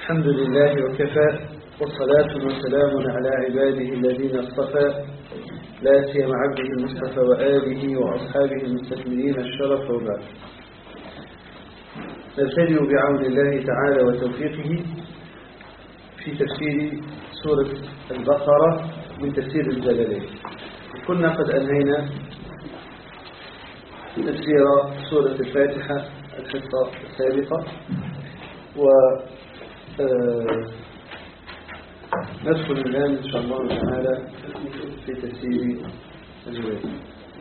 الحمد لله وكفى والصلاة والسلام على عباده الذين اصطفى لا سيما عبده المصطفى وآله وأصحابه المستكملين الشرف وبعد. نبتدئ بعون الله تعالى وتوفيقه في تفسير سورة البقرة من تفسير الجلالين. كنا قد أنهينا تفسير سورة الفاتحة الحصة السابقة ندخل الآن إن شاء الله تعالى في تفسير الجلالين.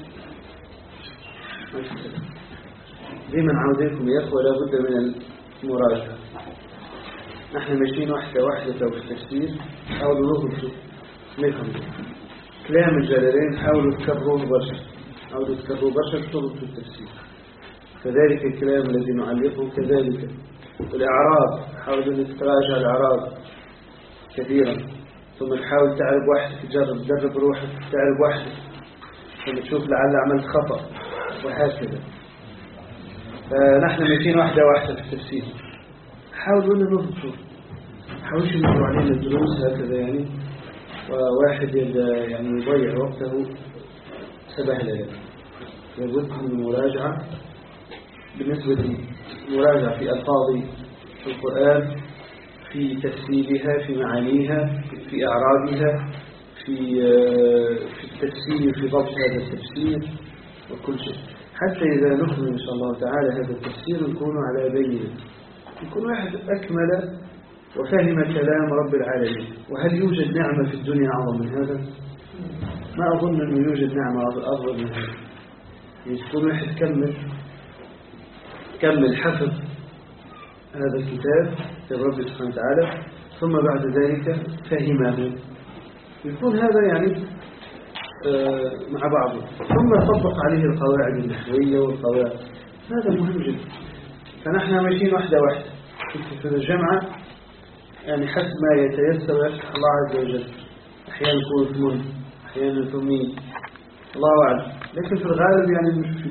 دائما عودكم يا أخوة لابد من المراجعة. نحن ماشيين واحدة واحدة في التفسير، حاولوا نهضوا نفهم كلام الجلالين، حاولوا تكرروه برشا في التفسير. كذلك الكلام الذي نعلقه كذلك. والإعراب حاولوا أن تراجع الإعراب كثيرا، ثم تحاول تعرف وحدك، تجرب روحك تعرف وحدك، ثم تشوف لعل عملت خطأ وهكذا. فنحن ماشيين واحدة واحدة في التفسير. حاولوا أن نضبط، حاولش نمر علينا الدروس هكذا يعني، وواحد يعني يضيع وقته سبهلله. لابد من المراجعة. بالنسبة للمراجعة في ألفاظ القرآن، في تفسيرها، في معانيها، في إعرابها، في التفسير، في ضبط هذا التفسير وكل شيء، حتى إذا نكمل إن شاء الله تعالى هذا التفسير نكون على بينه، يكون واحد أكمل وفهم كلام رب العالمين. وهل يوجد نعمة في الدنيا أعظم من هذا؟ ما أظن أنه يوجد نعمة أفضل من هذا. يكون واحد كمل حفظ هذا الكتاب لرب سبحانه وتعالى، ثم بعد ذلك فهمه، يكون هذا يعني مع بعضه، ثم طبق عليه القواعد النحوية والقواعد. هذا مهم جدا. فنحن ماشيين واحدة واحدة في الجامعة، يعني حسب ما يتيسر يفتح الله عز وجل. أحيانا يكون ثمن، أحيانا ثمين، الله أعلم. لكن في الغالب يعني مش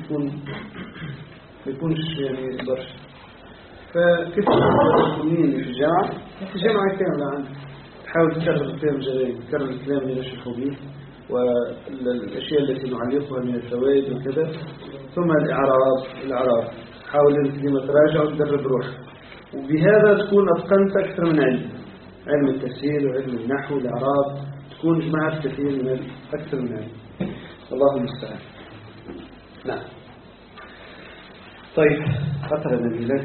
يكونش يعني برشا. فكيف الثمين في الجامعة؟ في الجامعة كاملة عندك تحاول تكرر الكلام الجلالي، تكرر الكلام اللي نشرحه به، والأشياء التي نعلقها من الفوائد وكذا. ثم الإعراب حاول أن تراجع وتدرب روحك، وبهذا تكون أتقنت أكثر من علم التفسير وعلم النحو والإعراب، تكون جمعت كثير من أكثر من علم. الله المستعان. نعم. طيب أقرأ نبيلك،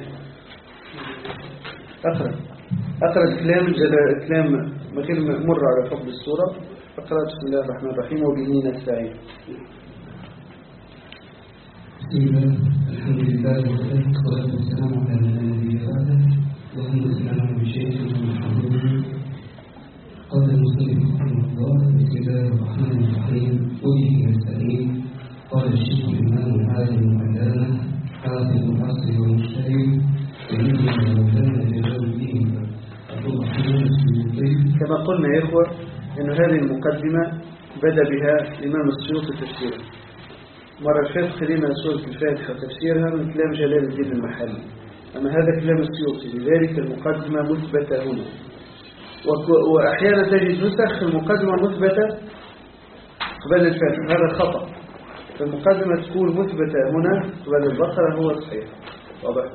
أقرأ كلام كلمة مر على فضل السورة. أقرأ بسم الله الرحمن الرحيم وبه نستعين. بسم الله، الحمد لله والصلاة والسلام على النبي بعده، اللهم صل على بشيء محمد. قال المصنف رحمه الله: بسم الله الرحمن الرحيم وبه نستعين. قال الشيخ الإمام العالم العلامة حافظ العصر والمجتهد ومنهم مولانا جلال الدين عبد الرحمن السيوطي. كما قلنا يا إخوة أن هذه المقدمة بدأ بها الإمام السيوطي تفسيرا. مرة فاتت خلينا سورة الفاتحة تفسيرها من كلام جلال الدين المحلي، أما هذا كلام السيوطي، لذلك المقدمة مثبتة هنا. وأحيانا تجد نسخ المقدمة مثبتة قبل الفاتحة، هذا خطأ. فالمقدمة تكون مثبتة هنا قبل البقرة، هو الصحيح. واضح؟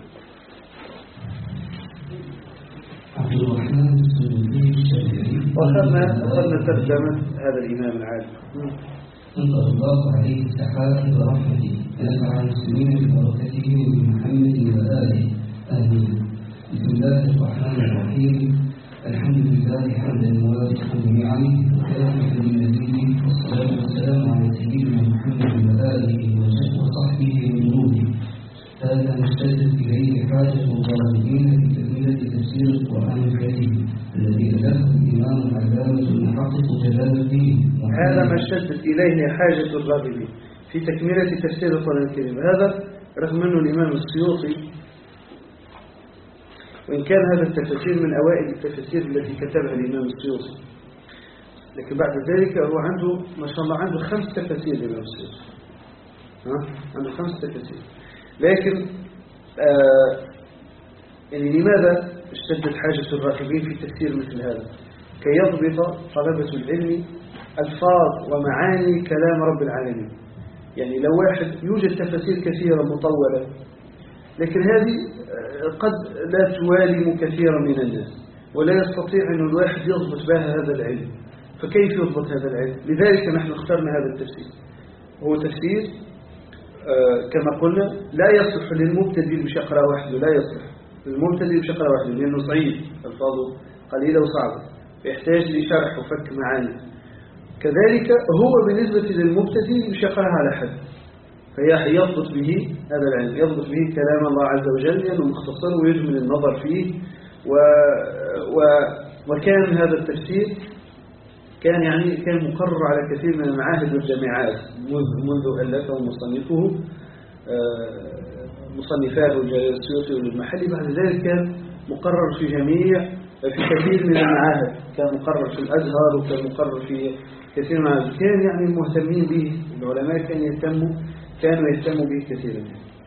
عبد الرحمن السيوطي الشافعي. وأخذنا ترجمة هذا الإمام العالم. أنزل الله عليه السحاب ورحمته ونفع المسلمين ببركته وبمحمد وآله آمين. بسم الله الرحمن الرحيم. الحمد لله حمدا موافقا بنعمه وكافيا بمزيده، والصلاة والسلام على سيدنا محمد وآله وصحبه وجنوده. هذا ما اشتدت إليه حاجة الظالمين في تكملة تفسير القرآن الكريم الذي ألفه الإمام العلامة المحقق جلال الدين. هذا ما اشتدت إليه حاجة الراغبين في تكملة تفسير القرآن الكريم. هذا رغم أنه الإمام السيوطي، وإن كان هذا التفسير من أوائل التفسير التي كتبها الإمام السيوطي، لكن بعد ذلك هو عنده ما شاء الله عنده 5 تفاسير الإمام السيوطي. عنده 5 تفاسير. لكن يعني لماذا اشتدت حاجة الراغبين في تفسير مثل هذا؟ كي يضبط طلبة العلم ألفاظ ومعاني كلام رب العالمين. يعني لو واحد يوجد تفاسير كثيرة مطولة، لكن هذه قد لا توالم كثيرا من الناس، ولا يستطيع أن الواحد يضبط بها هذا العلم. فكيف يضبط هذا العلم؟ لذلك نحن اخترنا هذا التفسير. هو تفسير كما قلنا لا يصلح للمبتدئ مش يقرأ وحده، لا يصلح للمبتدئ مش يقرأ وحده لأنه صعيب، ألفاظه قليلة وصعبة، يحتاج لشرح وفك معاني. كذلك هو بالنسبة للمبتدئ مش يقرأها على حد، فيضبط به هذا العلم، يضبط به كلام الله عز وجل لأنه مختصر ويجمل النظر فيه. وكان هذا التفسير كان مقرر على كثير من المعاهد والجامعات منذ ألفه مصنفه مصنفاه جلال السيوطي والمحلي. بعد ذلك كان مقرر في كثير من المعاهد، كان مقرر في الأزهر وكان مقرر في كثير من المعاهد. كان المهتمين به العلماء كانوا يهتموا به كثيرا.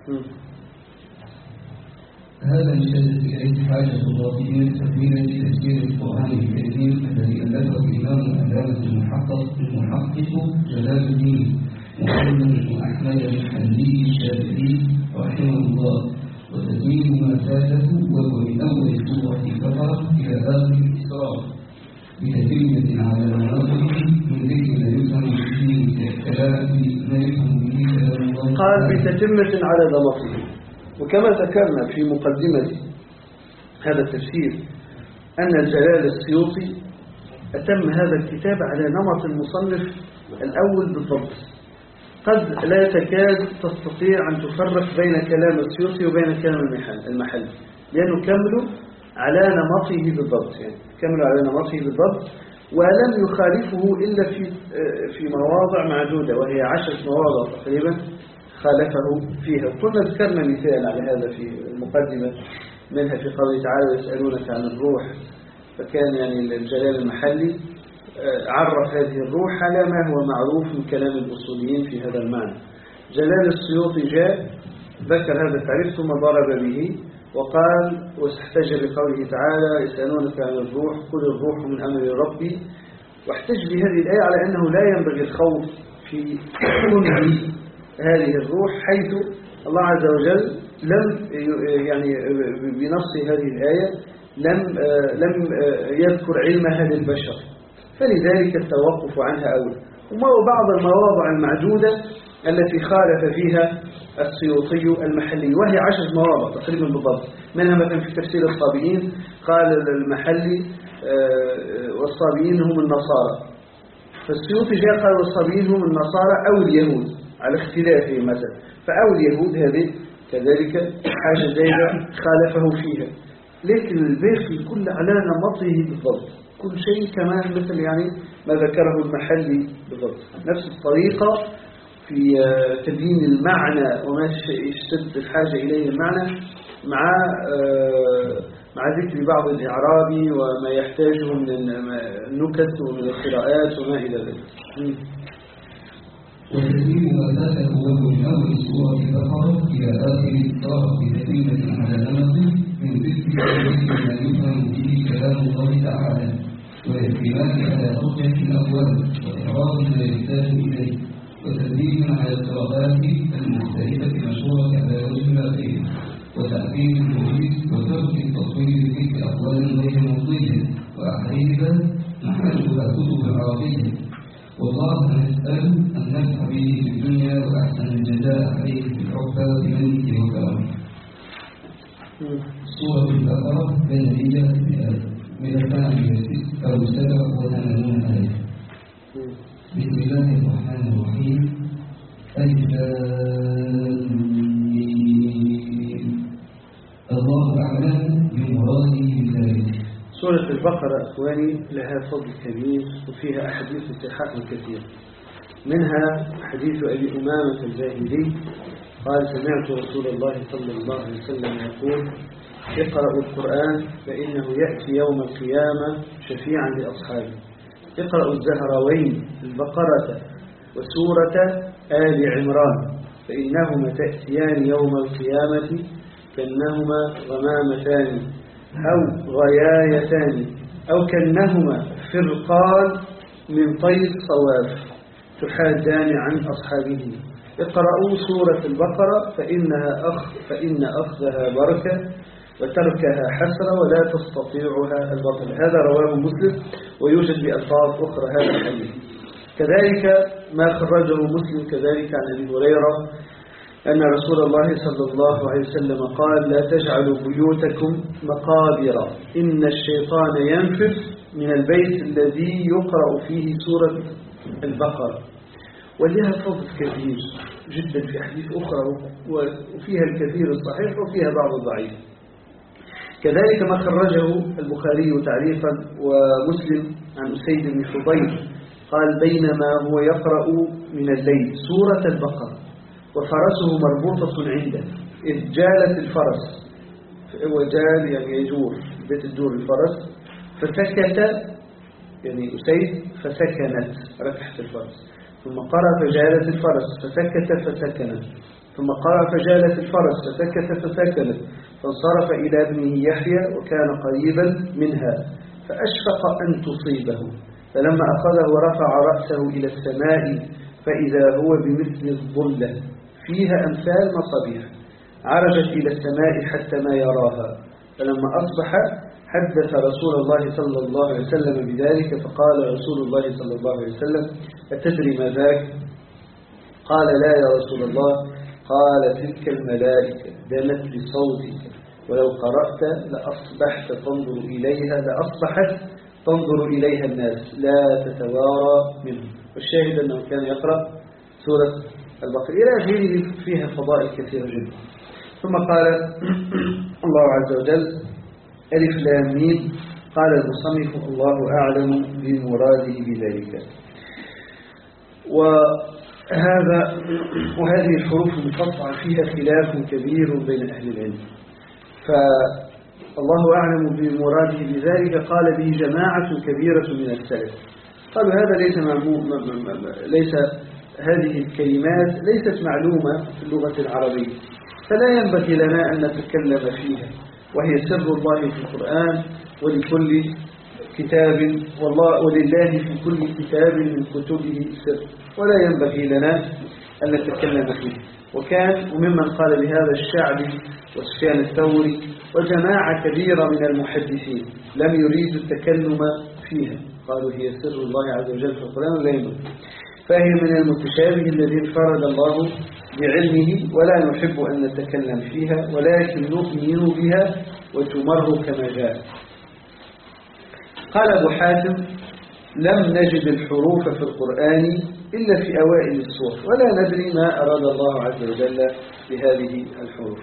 هذا يشدد إليه حاجة الراغبين لتكملة تفسير القرآن الكريم الذي ألفه الإمام العلامة المحقق جلال الدين محمد بن أحمد الحنبلي الشافعي رحمه الله، وتتميم ما فاته وهو من أول سورة البقرة إلى آخر الإسراء بتتمة على مناطق من ذكر ما يفهم به كلام الله. قال بتتمة على ضمته. وكما ذكرنا في مقدمة هذا التفسير أن الجلال السيوطي أتم هذا الكتاب على نمط المصنف الأول بالضبط. قد لا تكاد تستطيع أن تفرق بين كلام السيوطي وبين كلام المحلي، لأنه كملوا على نمطه بالضبط، ولم يخالفه إلا في مواضع معدودة، وهي 10 مواضع تقريبا خالفه فيها. كنا ذكرنا مثال على هذا في المقدمة منها في قوله تعالى ويسألونك عن الروح، فكان الجلال المحلي عرف هذه الروح على ما هو معروف من كلام الأصوليين في هذا المعنى. جلال السيوطي جاء ذكر هذا التعريف ثم ضرب به وقال واحتج بقوله تعالى يسألونك عن الروح قل الروح من أمر ربي، واحتج بهذه الآية على أنه لا ينبغي الخوف في كل هذه الروح، حيث الله عز وجل لم بنص هذه الآية لم يذكر علمها للبشر، فلذلك التوقف عنها أولى. وبعض المواضع المعدودة التي خالف فيها السيوطي المحلي، وهي 10 مواضع تقريبا بالضبط، منها مثلا في تفسير الصابئين قال المحلي والصابئين هم النصارى، فالسيوطي جاء قال والصابئين هم النصارى أو اليهود على اختلافهم مثلا، فأو اليهود هذه كذلك حاجة زايدة خالفه فيها، لكن الباقي كل على نمطه بالضبط، كل شيء كمان مثل ما ذكره المحلي بالضبط، نفس الطريقة في تبيين المعنى وما يشتد الحاجة إليه المعنى مع ذكر بعض الإعراب وما يحتاجه من النكت ومن القراءات وما إلى ذلك. وتسليم ما فاته وهو من أول سورة البقرة إلى آخر الإسراء بتتمة على نمط من ذكر ما يفهم به كلام الله تعالى، والاعتماد على حجة الأقوال وإعراض ما يحتاج إليه، وتدريب على القراءات المختلفة المشهورة على وجه الأخير، وتأكيد التوحيد وترك التصوير في أقوال غير مطلية وأحاديث محلها كتب عربية. والله نسأل أن نفع به في الدنيا وأحسن الجزاء عليه في العقبى بمنه وكرمه. سورة البقرة مدنية من 286 آية. بسم الله الرحمن الرحيم. الله أعلم بمراده بذلك. سورة البقرة أخواني لها فضل كبير وفيها أحاديث استحقاق كثير، منها حديث أبي أمامة الباهلي قال سمعت رسول الله صلى الله عليه وسلم يقول اقرأوا القرآن فإنه يأتي يوم القيامة شفيعا لأصحابه. اقرأوا الزهراوين البقرة وسورة آل عمران فإنهما تأتيان يوم القيامة كأنهما غمامتان أو غيايتان أو كأنهما فرقان من طير صواف تحادان عن أصحابه. اقرأوا سورة البقرة فإن أخذها بركة وتركها حسرة ولا تستطيعها البطل. هذا رواه مسلم ويوجد بألفاظ أخرى هذا الحديث. كذلك ما خرجه مسلم كذلك عن أبي هريرة أن رسول الله صلى الله عليه وسلم قال: لا تجعلوا بيوتكم مقابر إن الشيطان ينفث من البيت الذي يقرأ فيه سورة البقرة. ولها فضل كثير جدا في أحاديث أخرى وفيها الكثير الصحيح وفيها بعض الضعيف. كذلك ما خرجه البخاري تعليقا ومسلم عن أسيد بن حضير قال: بينما هو يقرأ من الليل سورة البقرة وفرسه مربوطة عنده إذ جالت الفرس، وجال يعني يجور بيت الدور الفرس، فسكت يعني أسيد فسكنت ركحت الفرس، ثم قرأ فجالت الفرس فسكت فسكنت، ثم قرأ فجالت الفرس فسكت فسكنت، فانصرف إلى ابنه يحيى وكان قريبا منها فأشفق أن تصيبه، فلما أخذه ورفع رأسه إلى السماء فإذا هو بمثل الظلة فيها أمثال مصابيح عرجت إلى السماء حتى ما يراها. فلما أصبح حدث رسول الله صلى الله عليه وسلم بذلك، فقال رسول الله صلى الله عليه وسلم: أتدري ما ذاك؟ قال: لا يا رسول الله. قال: تلك الملائكة دنت بصوتك، ولو قرأت لأصبحت تنظر إليها الناس لا تتوارى منه. والشاهد أنه كان يقرأ سورة البقرة إلى غيره فيها فضائل كثيرة جدا. ثم قال الله عز وجل: ألف لام ميم. قال المصنف: الله أعلم بمراده بذلك. وهذه الحروف المقطعة فيها خلاف كبير بين أهل العلم، فالله أعلم بمراده بذلك قال به جماعة كبيرة من السلف. قالوا هذا ليس هذه الكلمات ليست معلومة في اللغة العربية، فلا ينبغي لنا أن نتكلم فيها، وهي سر الله في القرآن ولكل كتاب ولله في كل كتاب من كتبه سر، ولا ينبغي لنا أن نتكلم فيه. وممن قال بهذا الشعبي وسفيان الثوري وجماعة كبيرة من المحدثين لم يريدوا التكلم فيها، قالوا هي سر الله عز وجل في القرآن لا ينبغي، فهي من المتشابه الذي انفرد الله بعلمه ولا نحب أن نتكلم فيها، ولكن نؤمن بها وتمر كما جاء. قال أبو حاتم: لم نجد الحروف في القرآن إلا في أوائل السور، ولا ندري ما أراد الله عز وجل بهذه الحروف.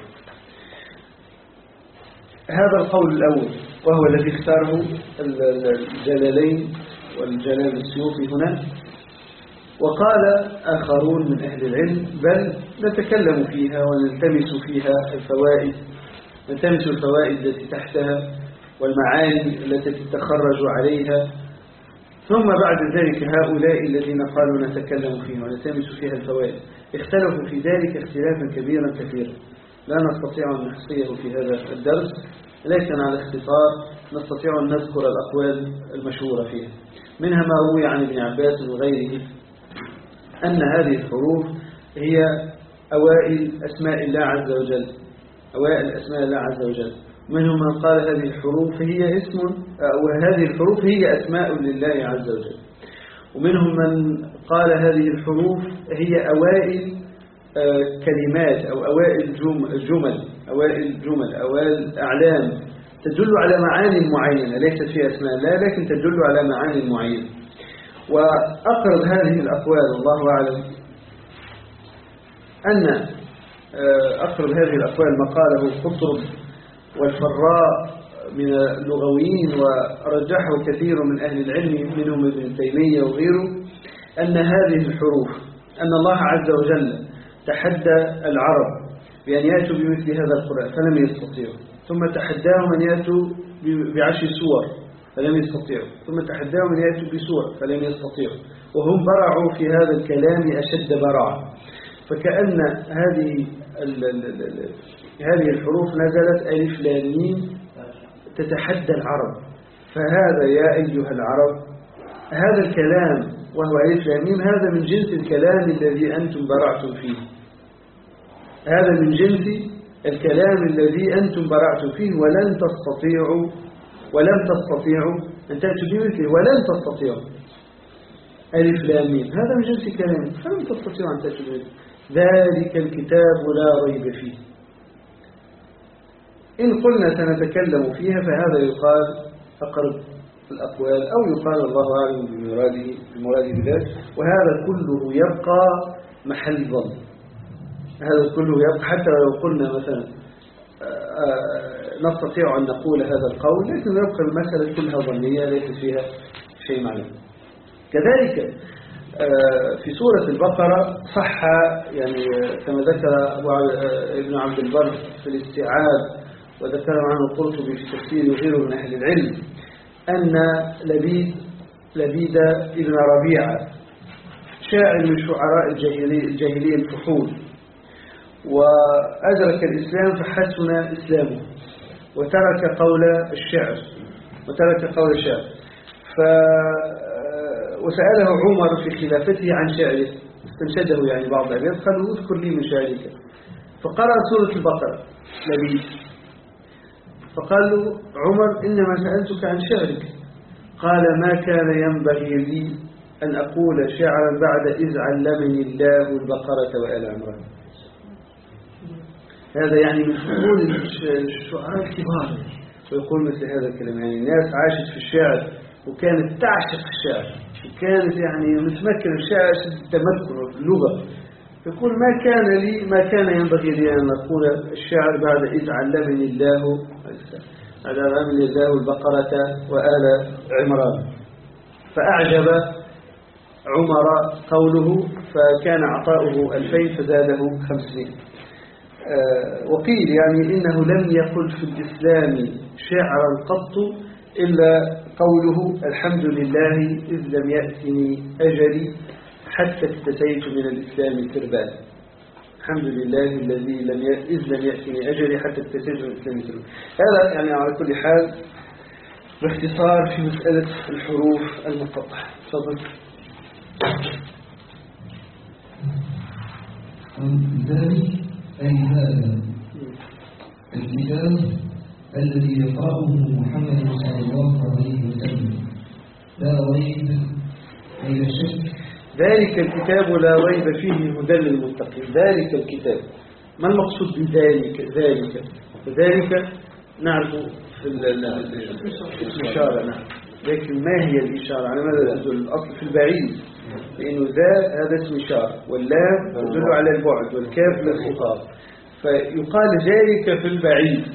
هذا القول الأول وهو الذي اختاره الجلالين والجلال السيوطي هنا. وقال آخرون من أهل العلم: بل نتكلم فيها ونلتمس فيها الفوائد، نلتمس الفوائد التي تحتها والمعاني التي تتخرج عليها، ثم بعد ذلك هؤلاء الذين قالوا نتكلم فيها ونلتمس فيها الفوائد اختلفوا في ذلك اختلافا كثيرا لا نستطيع أن نحصيه في هذا الدرس، لكن على اختصار نستطيع أن نذكر الأقوال المشهورة فيها. منها ما روي عن ابن عباس وغيره أن هذه الحروف هي أوائل أسماء الله عز وجل، أوائل أسماء الله عز وجل. منهم من قال هذه الحروف هي اسم، وهذه الحروف هي أسماء لله عز وجل. ومنهم من قال هذه الحروف هي أوائل كلمات أو أوائل جمل، أوائل أعلام تدل على معاني معينة ليست فيها أسماء الله لكن تدل على معاني معينة. وأقرب هذه الأقوال الله أعلم أن أقرب هذه الأقوال ما قاله قطرب والفراء من اللغويين ورجحه كثير من أهل العلم منهم ابن تيمية وغيره، أن هذه الحروف أن الله عز وجل تحدى العرب بأن يأتوا بمثل هذا القرآن فلم يستطيعوا، ثم تحداهم أن يأتوا ب10 سور فلم يستطيعوا، ثم تحداهم أن يأتوا بسور فلم يستطيعوا، وهم برعوا في هذا الكلام أشد برعا. فكأن هذه الحروف نزلت ألف لام ميم تتحدى العرب. فهذا يا أيها العرب، هذا الكلام وهو ألف لام ميم، هذا من جنس الكلام الذي أنتم برعتم فيه، هذا من جنس الكلام الذي أنتم برعتم فيه، ولن تستطيعوا أن تأتوا بمثله، ولن تستطيعوا. ألف لام ميم هذا من جنس الكلام، فلن تستطيعوا أن تأتوا بمثله. ذلك الكتاب لا ريب فيه. إن قلنا سنتكلم فيها فهذا يقال أقرب الأقوال، أو يقال الله أعلم بمراده بذلك، وهذا كله يبقى محل ظن. هذا كله يبقى، حتى لو قلنا مثلا نستطيع أن نقول هذا القول، لكن يبقى المسألة كلها ظنية ليس فيها شيء معلوم. كذلك في سورة البقرة صح، يعني كما ذكر ابن عبد البر في الاستيعاب، وذكر عنه القرطبي في تفسير وغيره من أهل العلم، أن لبيد ابن ربيعة شاعر من شعراء الجاهلية الفحول، وأدرك الإسلام فحسن إسلامه وترك قول الشعر. وسأله عمر في خلافته عن شعره، استنشده يعني بعض الأبيات، قالوا اذكر لي من شعرك، فقرأ سورة البقرة لبيد، فقال له عمر إنما سألتك عن شعرك، قال ما كان ينبغي لي أن أقول شعرا بعد إذ علمني الله البقرة وآل عمران. هذا يعني من فضول الشعراء الكبار ويقول مثل هذا الكلام. يعني الناس عاشت في الشعر وكانت تعشق الشعر، وكانت يعني متمكن الشعر التمكن في اللغة، يقول ما كان ينبغي لي أن أقول الشعر بعد إذ علمني الله البقرة وآل عمران. فأعجب عمر قوله، فكان عطاؤه 2000 فزاده 500. وقيل يعني إنه لم يقل في الإسلام شعرا قط إلا قوله الحمد لله إذ لم يأتني أجلي حتى اكتسيت من الإسلام تربان. الحمد لله الذي إذ لم يأتني أجلي حتى اكتسيت من الإسلام تربان. هذا يعني على كل حال باختصار في مسألة الحروف المقطعة. تفضل. ذلك أي هذا الكتاب الذي يقرأه محمد صلى الله عليه وسلم لا ريب أي شك. ذلك الكتاب لا ريب فيه هدى للمتقين. ذلك الكتاب، ما المقصود بذلك؟ ذلك نعرف في الإشارة، نعم، لكن ما هي الإشارة؟ على ماذا تدل؟ الأصل في البعيد، لأنه هذا اسم إشارة، واللام تدل على البعد، والكاف للخطاب، فيقال ذلك في البعيد.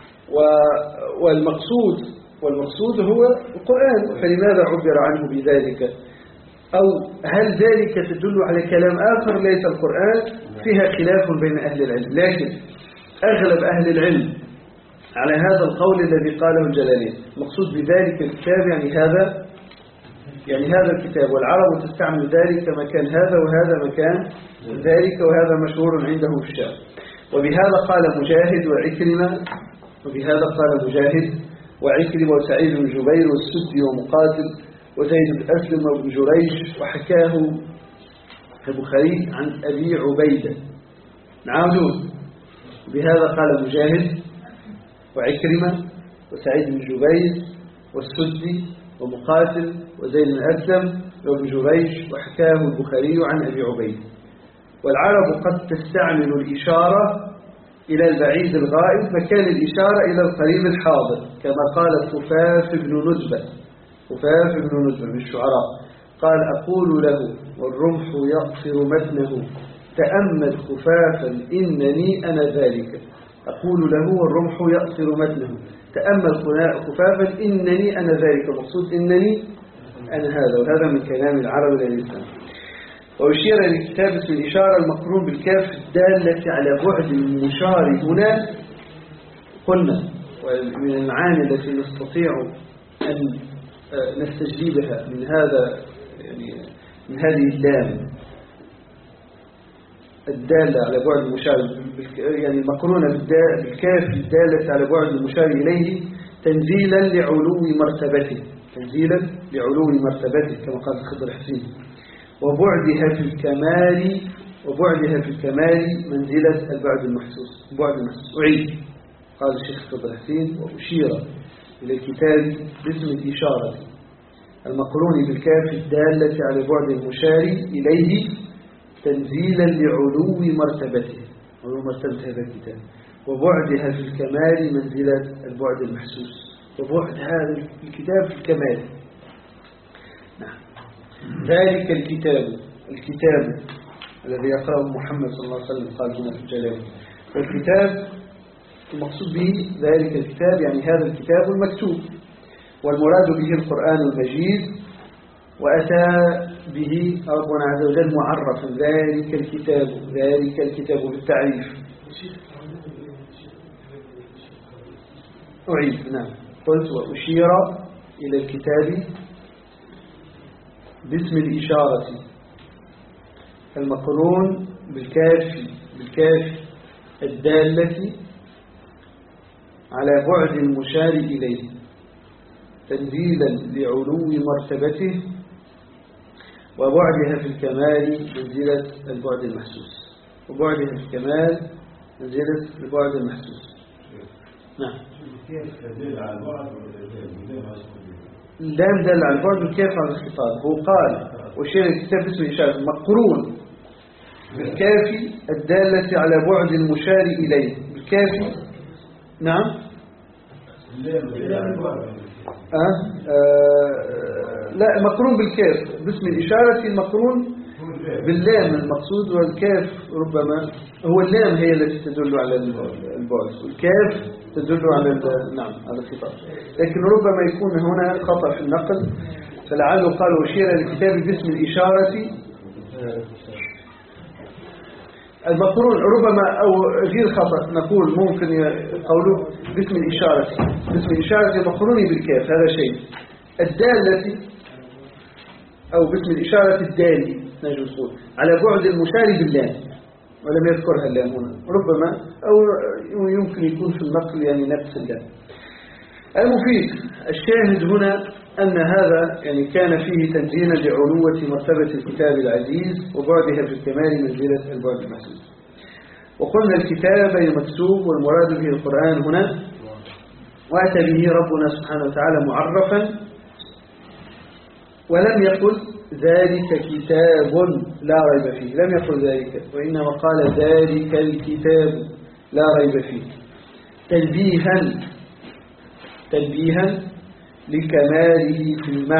والمقصود هو القرآن، فلماذا عبر عنه بذلك؟ أو هل ذلك تدل على كلام آخر ليس القرآن؟ فيها خلاف بين أهل العلم، لكن أغلب أهل العلم على هذا القول الذي قاله الجلالين. المقصود بذلك الكتاب يعني هذا الكتاب، والعرب تستعمل ذلك مكان هذا، وهذا مكان ذلك، وهذا مشهور عنده في الشعر. وبهذا قال مجاهد وعكرمة وسعيد بن جبير والسدي ومقاتل وزيد بن أسلم وابن جريج، وحكاه البخاري عن أبي عبيدة. نعودون. بهذا قال مجاهد وعكرمة وسعيد بن جبير والسدي ومقاتل وزيد بن أسلم وابن جريج، وحكاه البخاري عن أبي عبيدة. والعرب قد تستعمل الإشارة إلى البعيد الغائب مكان الإشارة إلى القريب الحاضر، كما قال خفاف بن ندبة من الشعراء، قال أقول له والرمح يقصر متنه تأمل خفافا إنني أنا ذلك. أقول له والرمح يقصر متنه تأمل خفافا إنني أنا ذلك. المقصود إنني أنا هذا، وهذا من كلام العرب للإسلام. ويشير للكتاب اسم الإشارة المقرون بالكاف الدالة على بعد المشار هنا. قلنا ومن المعاني التي نستطيع أن نستجلبها من هذه اللام الدالة على بعد المشار يعني المقرونة بالكاف الدالة على بعد المشار إليه تنزيلا لعلو مرتبته كما قال الخضر حسين وبعدها في الكمال منزلة البعد المحسوس أعيد قال الشيخ الخضر حسين وأشير إلى الكتاب باسم الإشارة المقرون بالكاف الدالة على بعد المشار إليه تنزيلا لعلو مرتبته هذا الكتاب وبعدها في الكمال منزلة البعد المحسوس وبعد هذا الكتاب في الكمال. نعم. ذلك الكتاب الذي يقرأه محمد صلى الله عليه وسلم قال هنا في الجلال والكتاب المقصود به ذلك الكتاب يعني هذا الكتاب المكتوب والمراد به القرآن المجيد وأتى به ربنا عز وجل معرفا ذلك الكتاب بالتعريف. أعيد. نعم. قلت وأشير إلى الكتاب باسم الإشارة المقرون بالكاف الدالة على بعد المشار إليه تنزيلا لعلو مرتبته وبعدها في الكمال منزلة البعد المحسوس نعم. اللام دل على البعد والكاف على الخطاب. هو قال وشير الكتاب باسم الإشارة مقرون بالكاف الدالة على بعد المشار إليه بالكاف. نعم. لا مقرون بالكاف باسم الإشارة المقرون باللام المقصود والكاف ربما هو اللام هي التي تدل على البعد والكاف تدل على على الخطاب لكن ربما يكون هنا خطأ في النقل فلعله قال أشير للكتاب باسم الإشارة المقرون ربما أو غير خطأ نقول ممكن قوله باسم الإشارة المقرون بالكاف هذا شيء الدالة أو باسم الإشارة الدالي نجم نقول على بعد المشار باللام ولم يذكرها اللام هنا ربما أو يمكن يكون في النقل يعني نفس اللام. المفيد الشاهد هنا أن هذا يعني كان فيه تنزيلا لعلوة مرتبة الكتاب العزيز وبعدها في الكمال منزلة البعد المحسوس. وقلنا الكتاب المكتوب والمراد به القرآن هنا وأتى به ربنا سبحانه وتعالى معرفا ولم يقل ذلك كتاب لا ريب فيه لم يقل ذلك وإنما قال ذلك الكتاب لا ريب فيه تنبيها لكماله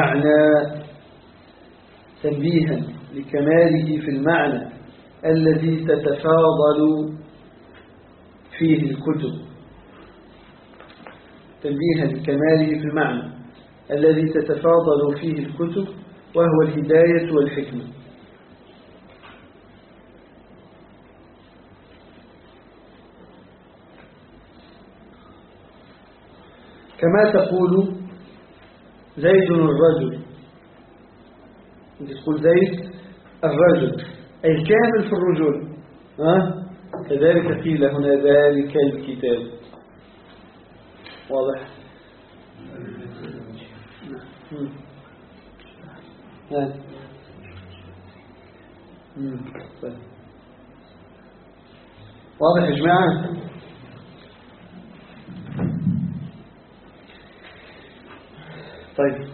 في المعنى الذي تتفاضل فيه الكتب وهو الهداية والحكمة. كما تقول زيد الرجل تقول زيد الرجل أي كامل في الرجل كذلك قيل هنا ذلك الكتاب. واضح؟ واضح يا جماعة؟ طيب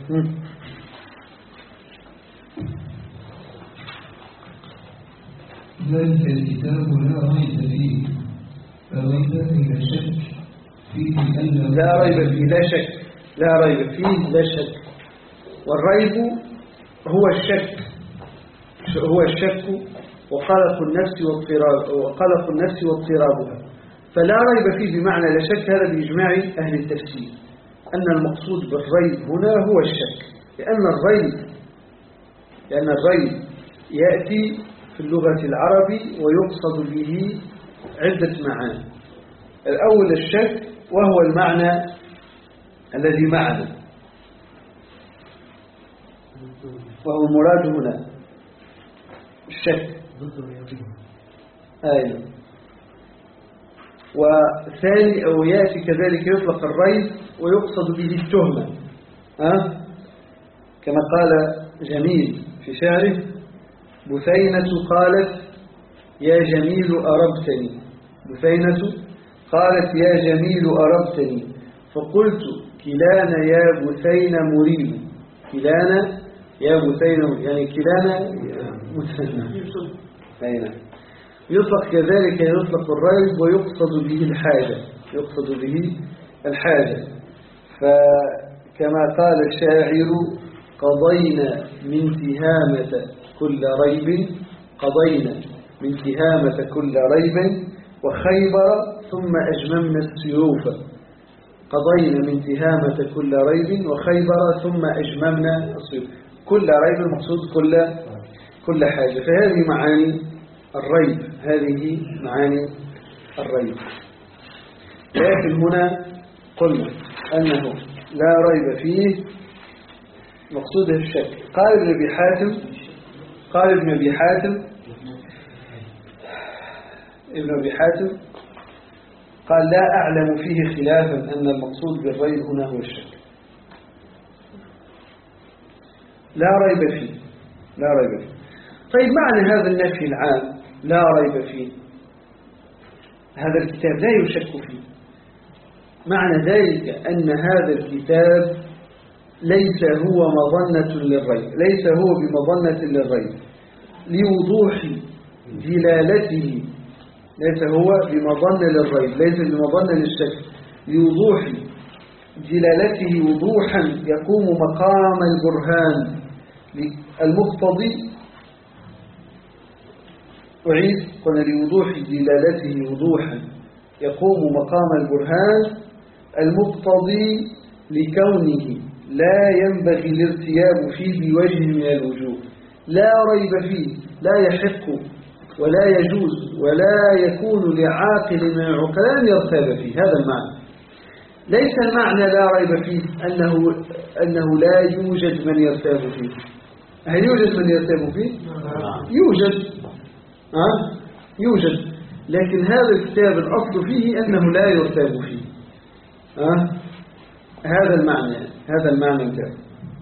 ذلك الكتاب لا ريب فيه لا شك فيه أنه لا ريب فيه لا شك والريب هو الشك وقلق النفس واضطرابها فلا ريب فيه بمعنى لا شك هذا بإجماع أهل التفسير أن المقصود بالريب هنا هو الشك لأن الريب يأتي في اللغة العربية ويقصد به عدة معاني. الأول الشك وهو المعنى الذي معنا وهو المراد هنا الشك أيوة. وثاني أو يأتي كذلك يطلق الريب ويقصد به التهمة، كما قال جميل في شعره: بثينة قالت يا جميل أربتني، بثينة قالت يا جميل أربتني، فقلت كلانا يا بثين مريب، كلانا يا بثين، يعني كلانا مثنى. أين يطلق كذلك، يطلق الريب ويقصد به الحاجة، يقصد به الحاجة. فكما قال الشاعر: قضينا من تهامة كل ريب، قضينا من تهامة كل ريب، وخيبر ثم أجممنا السيوف، قضينا من تهامة كل ريب وخيبر ثم أجممنا السيوف. كل ريب المقصود كل حاجة. فهذه معاني الريب، هذه معاني الريب. لكن هنا قلنا أنه لا ريب فيه مقصوده الشك. قال ابن أبي حاتم قال: لا أعلم فيه خلافا أن المقصود بالريب هنا هو الشك. لا ريب فيه. طيب، معنى هذا النفي العام لا ريب فيه، هذا الكتاب لا يشك فيه، معنى ذلك أن هذا الكتاب ليس هو مظنة للريب، ليس هو بمظنة للريب لوضوح دلالته، ليس هو بمظنة للريب، ليس بمظنة للشك، لوضوح دلالته وضوحا يقوم مقام البرهان المقتضي. أعيد، قلنا لوضوح دلالته وضوحا يقوم مقام البرهان المقتضي لكونه لا ينبغي الارتياب فيه بوجه من الوجوه، لا ريب فيه، لا يحق ولا يجوز ولا يكون لعاقل من العقلاء أن يرتاب فيه. هذا المعنى. ليس المعنى لا ريب فيه أنه لا يوجد من يرتاب فيه. هل يوجد من يرتاب فيه؟ يوجد، لكن هذا الكتاب الأصل فيه أنه لا يرتاب فيه. هذا المعنى انتهى.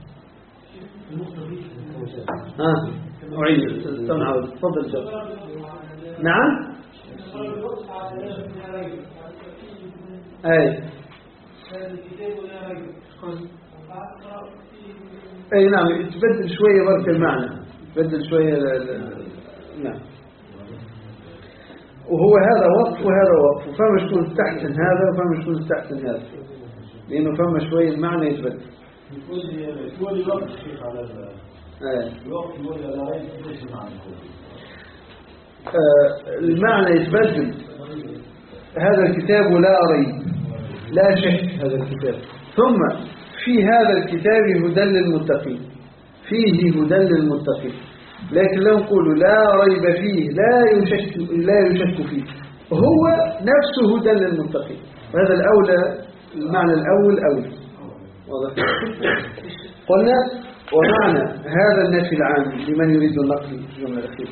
أعيد، استمع، تفضل جاب. نعم. أي نعم، تبدل شوية برك المعنى، تبدل شوية نعم. وهو هذا وقف وهذا وقف، وفهم شكون استحسن هذا وفهم شكون استحسن هذا، لأنه فهم شوية المعنى يتبدل. يقول الوقت الشيخ على الوقت يقول لا ريب ايش المعنى؟ المعنى يتبدل. هذا الكتاب لا ريب، لا شك هذا الكتاب. ثم في هذا الكتاب هدى للمتقين، فيه هدى للمتقين. لكن لو نقول لا ريب فيه لا يشك فيه، هو نفسه هدى للمتقين. وهذا الأولى، المعنى الأول أولى. واضح؟ قلنا ومعنى هذا النفي العام لمن يريد النقل الجملة الأخيرة،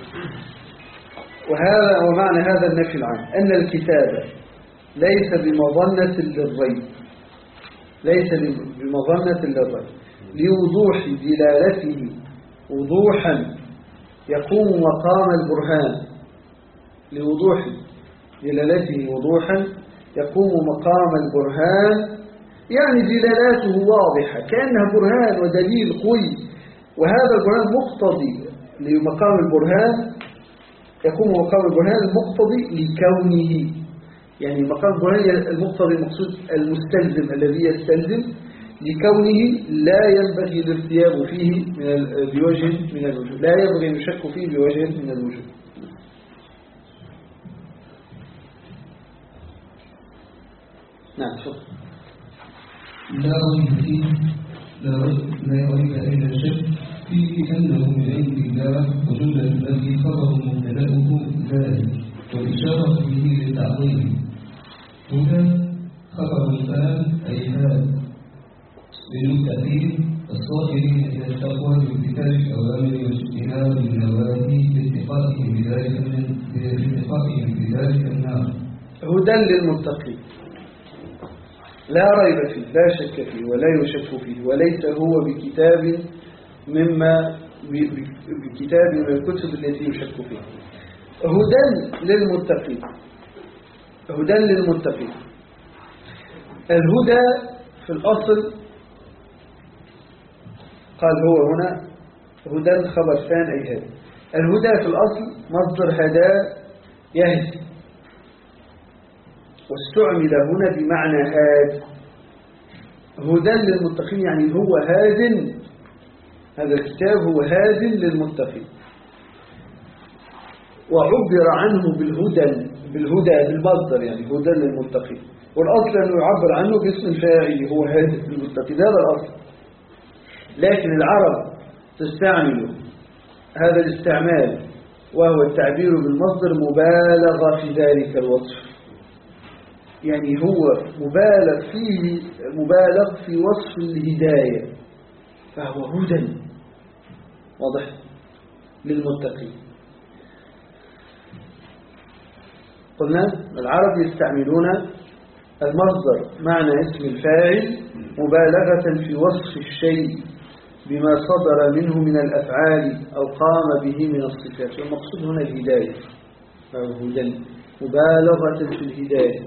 ومعنى هذا النفي العام أن الكتاب ليس بمظنة للريب، ليس بمظنة للريب لوضوح دلالته وضوحا يقوم مقام البرهان، لوضوح دلالته وضوحا يقوم مقام البرهان، يعني دلالاته واضحة كأنها برهان ودليل قوي، وهذا البرهان مقتضي لمقام البرهان، يقوم مقام البرهان المقتضي لكونه، يعني مقام البرهان المقتضي المقصود المستلزم الذي يستلزم لكونه لا ينبغي الارتياب فيه بوجه من الوجوه، لا ينبغي أن يشك فيه بوجه من الوجوه. نعم، شكرا. لا ريب فيه، لا ريب إلا شك فيه أنه من عند الله، وجملة الذي خبر مبتدأه ذلك، والإشارة به للتعظيم. هنا خبر الآن أي هذا، للمتقين الصابرين إلى التقوى بامتثال الأوامر واجتناب النواهي لاتقائهم بذلك النار. هدى للمتقين لا ريب فيه لا شك فيه ولا يشك فيه، وليس هو بكتاب من الكتب التي يشك فيها. هدى للمتقين، هدى للمتقين. الهدى في الأصل قال هو هنا هدى خبر ثاني أي هذا. الهدى في الأصل مصدر هدى يهدي، واستعمل هنا بمعنى هاد. هدى للمتقين يعني هو هاد، هذا الكتاب هو هاد للمتقين. وعبر عنه بالهدى بالمصدر يعني هدى للمتقين، والأصل أنه يعبر عنه باسم الفاعل هو هاد للمتقين، هذا الأصل. لكن العرب تستعمل هذا الاستعمال وهو التعبير بالمصدر مبالغة في ذلك الوصف، يعني هو مبالغ في وصف الهداية، فهو هدى واضح للمتقين. قلنا العرب يستعملون المصدر معنى اسم الفاعل مبالغة في وصف الشيء بما صدر منه من الأفعال أو قام به من الصفات، والمقصود هنا الهداية، فهو هدى مبالغة في الهداية.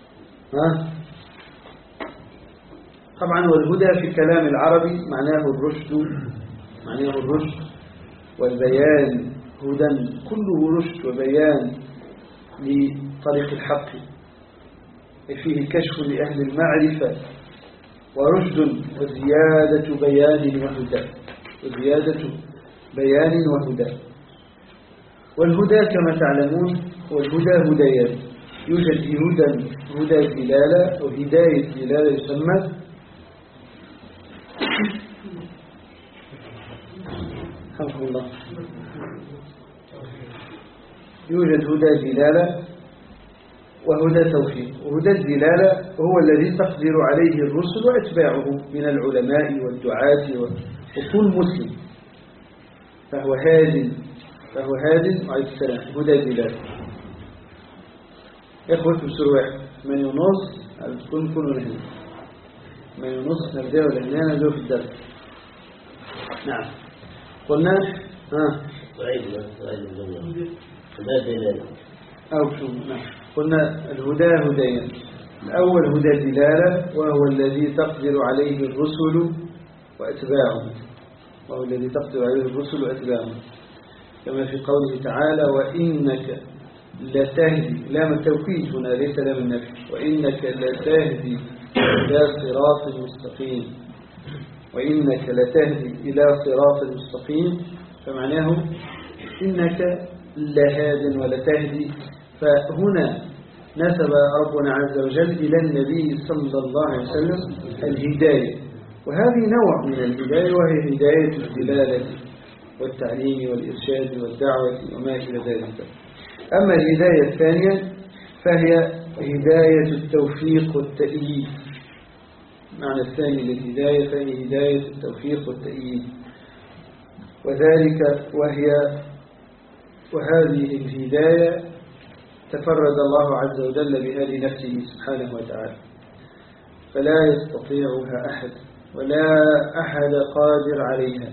طبعا والهدى في كلام العربي معناه الرشد والبيان. هدى كله رشد وبيان لطريق الحق، فيه كشف لأهل المعرفة ورشد وزيادة بيان وهدى. والهدى كما تعلمون والهدى هديان، يوجد هدى الدلالة وهداية الدلالة يسمى حفظ الله. يوجد هدى الدلالة وهدى توفيق. وهدى الدلالة هو الذي تقدر عليه الرسل واتباعه من العلماء والدعاة وكل مسلم، فهو هاد عليه السلام هدى الدلالة. يخبر في بسر واحد 8:30 تكون كله هنا 8:30 نبدأ ولا هنا نبدأ في الدرس. نعم قلنا سؤال الدلالة أو شو نعم. قلنا الهدى هديان، الأول هدى الدلالة وهو الذي تقدر عليه الرسل وأتباعهم، كما في قوله تعالى وإنك لتهدي، لام التوكيد هنا ليس لام النفي، وإنك لتهدي إلى صراط مستقيم، فمعناه إنك لهاد ولتهدي. فهنا نسب ربنا عز وجل إلى النبي صلى الله عليه وسلم الهداية، وهذه نوع من الهداية وهي هداية الدلالة والتعليم والإرشاد والدعوة وما إلى ذلك. أما الهداية الثانية فهي هداية التوفيق والتأييد. معنى الثاني للهداية فهي هداية التوفيق والتأييد، وهذه الهداية تفرد الله عز وجل بها لنفسه سبحانه وتعالى، فلا يستطيعها أحد ولا أحد قادر عليها.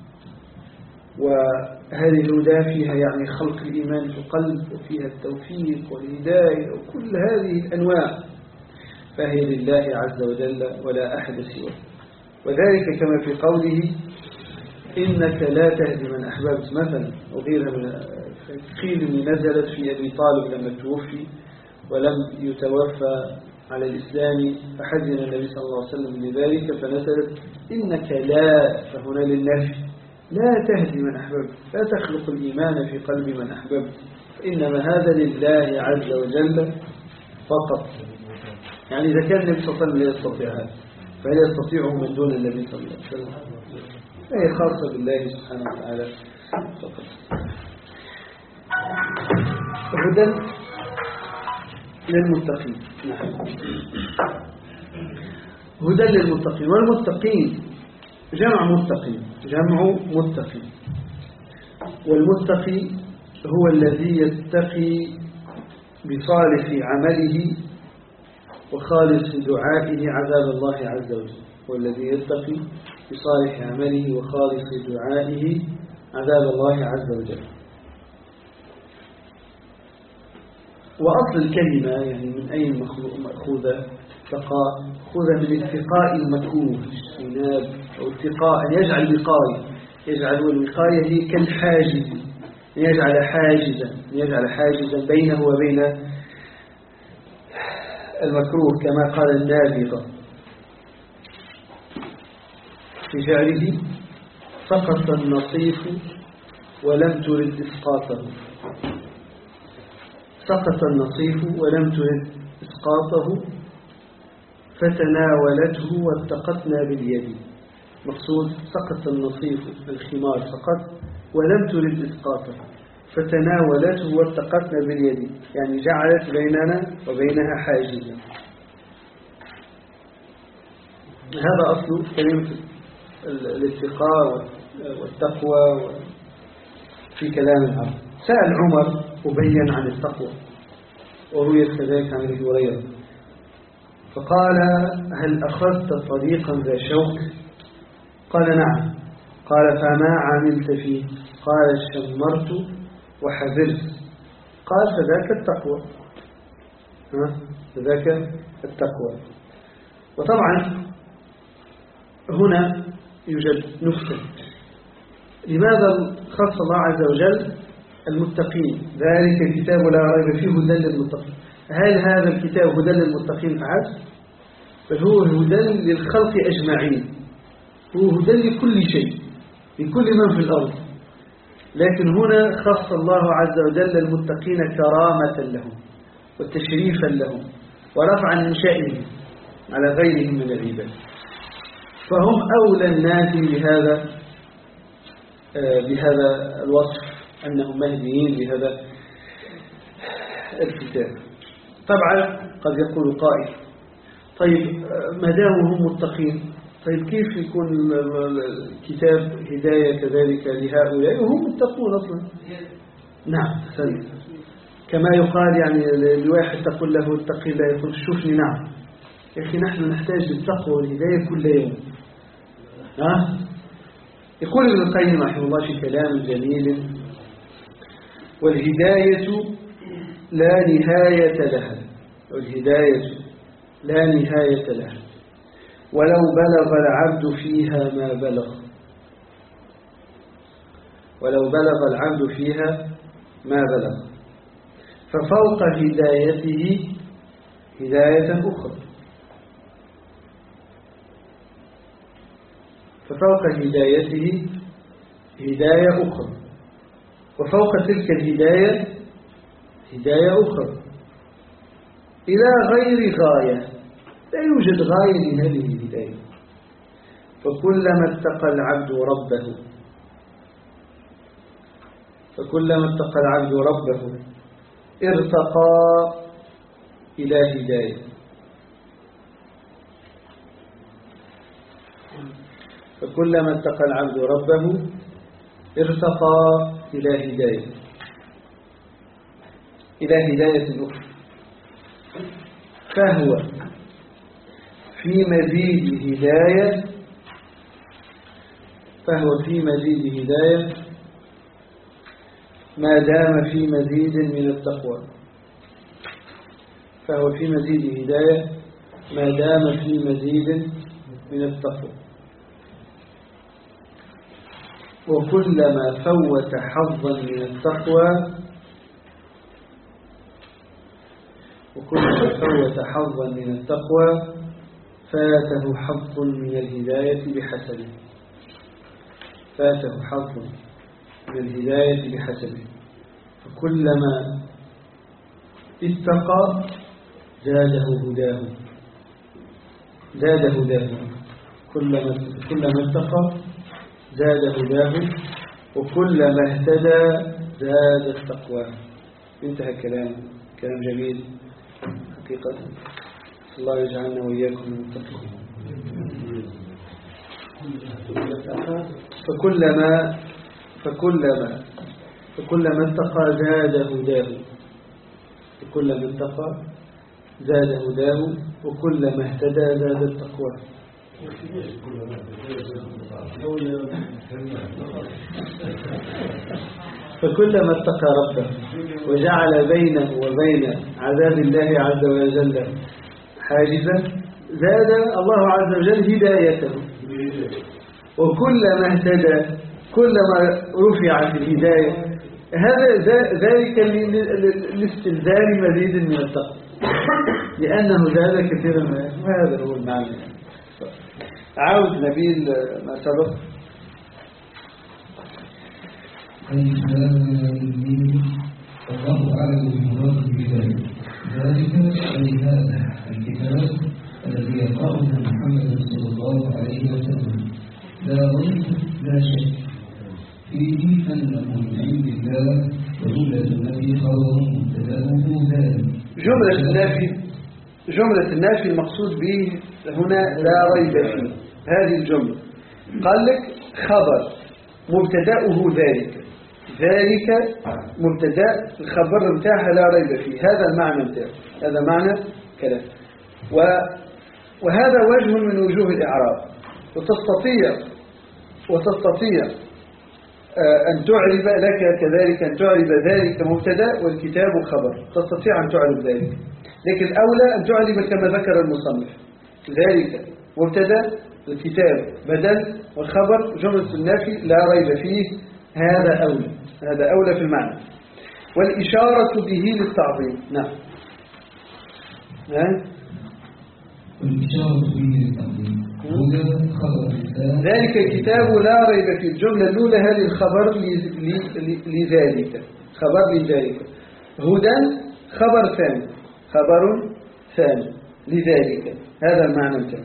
وهذه الهداية فيها يعني خلق الإيمان في القلب، وفيها التوفيق والهداية وكل هذه الأنواع، فهي لله عز وجل ولا أحد سواه. وذلك كما في قوله إنك لا تهدي من أحببت مثلا، وغيرها من قيل نزلت في أبي طالب لما توفي ولم يتوفى على الإسلام، فحزن النبي صلى الله عليه وسلم لذلك فنزلت إنك لا، فهنا للنفي، لا تهدي من أحببت، لا تخلق الإيمان في قلب من أحببت، إنما هذا لله عز وجل فقط. يعني إذا كان النبي صلى الله عليه وسلم لا يستطيع هذا، فهل يستطيعه من دون النبي صلى الله عليه وسلم؟ هي خاصة بالله سبحانه وتعالى فقط. هدى للمتقين. هدى للمتقين. والمتقين جمع متقي. والمتقي هو الذي يتقي بصالح عمله وخالص دعائه عذاب الله عز وجل. والذي يتقي بصالح عمله وخالص دعائه عذاب الله عز وجل. وأصل الكلمة يعني من أي مأخوذة؟ مأخوذة من اتقاء المكروه، اجتناب أو اتقاء، أن يجعل وقاية. يجعل الوقاية هي كالحاجز، يجعل حاجزا بينه وبين المكروه، كما قال النابغة في شعره: سقط النصيف ولم ترد إسقاطه. سقط النصيف ولم ترد إسقاطه فتناولته واتقتنا باليد. مقصود سقط النصيف، الخمار سقط ولم ترد إسقاطه فتناولته واتقتنا باليد، يعني جعلت بيننا وبينها حاجزا. هذا أصل كلمة الاتقاء والتقوى في كلام العرب. سأل عمر أبين عن التقوى وروي كذلك عن أبي هريرة، فقال: هل أخذت طريقا ذا شوك؟ قال: نعم. قال: فما عملت فيه؟ قال: شمرت وحذرت. قال: فذاك التقوى. فذاك التقوى. وطبعا هنا يوجد نكتة: لماذا خص الله عز وجل المتقين؟ ذلك الكتاب لا ريب فيه هدى للمتقين. هل هذا الكتاب هدى للمتقين فحسب؟ بل هو هدى للخلق أجمعين، هو هدى لكل شيء، لكل من في الأرض. لكن هنا خص الله عز وجل المتقين كرامة لهم وتشريفا لهم ورفعا من شأنهم على غيرهم من العباد، فهم أولى الناس بهذا الوصف، أنهم مهديين بهذا الكتاب. طبعا قد يقول قائل: طيب ما داموا هم متقين، طيب كيف يكون الكتاب هداية كذلك لهؤلاء وهم متقون أصلا؟ نعم، سليم. كما يقال يعني الواحد تقول له اتقي الله، يقول شوفني. نعم يا أخي، نحن نحتاج للتقوى والهداية كل يوم. يقول ابن القيم رحمه الله في كلام جميل: والهداية لا نهاية لها، والهداية لا نهاية لها، ولو بلغ العبد فيها ما بلغ، ولو بلغ العبد فيها ما بلغ، ففوق هدايته هداية أخرى، ففوق هدايته هداية أخرى، وفوق تلك الهداية هداية أخرى، إلى غير غاية. لا يوجد غاية لهذه الهداية. فكلما اتقى العبد ربه، فكلما اتقى العبد ربه ارتقى إلى هداية، فكلما اتقى العبد ربه ارتقى إلى هداية، إلى هداية أخرى، فهو في مزيد هداية، فهو في مزيد هداية ما دام في مزيد من التقوى، فهو في مزيد هداية ما دام في مزيد من التقوى. وكلما فوت حظا من التقوى، وكلما فوت حظا من التقوى فاته حظ من الهداية بحسبه، فاته حظ من الهداية بحسبه. فكلما اتقى زاده هداه، زاد هداه، كلما اتقى زاد هداه، وكلما اهتدى زاد التقوى. انتهى الكلام، كلام جميل حقيقة. الله يجعلنا وإياكم من المتقين. فكلما اتقى زاد هداه، فكلما اتقى زاد هداه، وكلما اهتدى زاد التقوى. فكلما اتقى ربه وجعل بينه وبين عذاب الله عز وجل حاجزا زاد الله عز وجل هدايته، وكلما اهتدى كلما رفعت الهداية. ذلك لاستلزام مزيد من التقوى، لأنه زاد كثيرا ما، وهذا هو المعنى. عاود نبيل ما سبق. الله أعلم بمراده بذلك، ذلك أي هذا الكتاب الذي يقرأه محمد صلى الله عليه وسلم لا ريب لا شك فيه أنه من عند الله، وجملة النبي خبر مبتدأه ذلك. جملة النافي المقصود به هنا لا ريب فيه، هذه الجملة قال لك خبر مبتدأه ذلك مبتدأ الخبر متاعها لا ريب فيه، هذا المعنى متاعه، هذا معنى كلام. وهذا وجه من وجوه الإعراب. وتستطيع أن تعرب لك كذلك أن تعرب ذلك مبتدأ والكتاب خبر، تستطيع أن تعرب ذلك، لكن الأولى أن تعرب كما ذكر المصنف ذلك مبتدأ الكتاب بدل والخبر جملة النافي لا ريب فيه، هذا أولى في المعنى. والإشارة به للتعظيم. نعم. والإشارة به للتعظيم ذلك الكتاب لا ريب فيه، الجملة الأولى هذه الخبر لذلك، خبر لذلك. هدى خبر ثاني لذلك، هذا المعنى الثاني.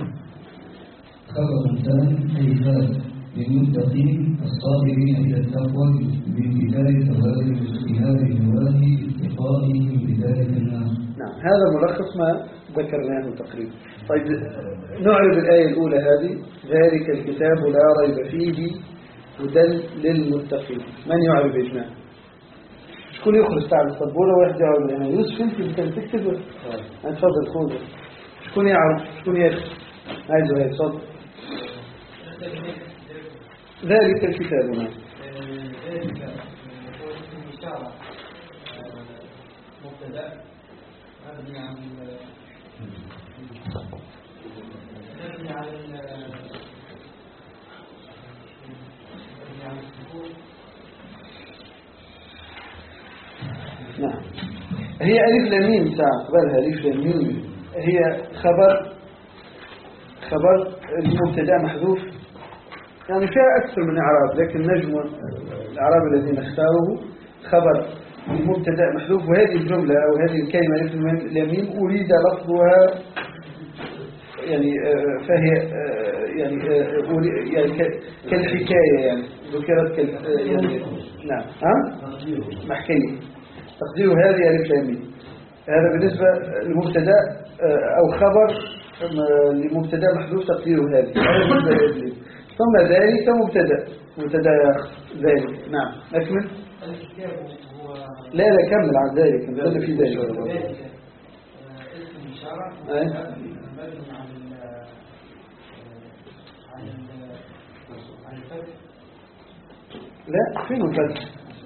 خبر ثاني أي هذا للمتقين الصابرين إلى التقوى بامتثال ثواب واجتناب النواهي اتقائهم بذلك الناس. نعم، هذا ملخص ما ذكرناه تقريبا. طيب نعرض الآية الأولى هذه، ذلك الكتاب لا ريب فيه هدى للمتقين. من يعرف يا جماعة؟ شكون يخرج تاع السبورة واحد يعرف لنا؟ يوسف انت كنت تكتب؟ تفضل خوذ. شكون يعرف؟ شكون يكتب؟ هاي تفضل. ذلك الكتاب نعم. ذلك إشارة مبتدأ مبني على السكون. نعم، هي ألف لام ميم ساعة قبلها ألف لام ميم، هي خبر المبتدأ محذوف، يعني فيها أكثر من إعراب، لكن نجم الإعراب الذين اختاروه خبر المبتدأ محذوف. وهذه الجملة أو هذه الكلمة ألف لام ميم أريد لفظها يعني فهي يعني كالحكاية، يعني ذكرت يعني نعم محكية. تقدير هذه ألف لام ميم، هذا بالنسبة للمبتدأ أو خبر لمبتدأ محذوف تقديره هذه. ثم ذلك مبتدأ ذلك. نعم أكمل. لا كمل عن ذلك، مبتدأ في ذلك. اسم إشارة مبني عن الفتح. لا فين الفتح؟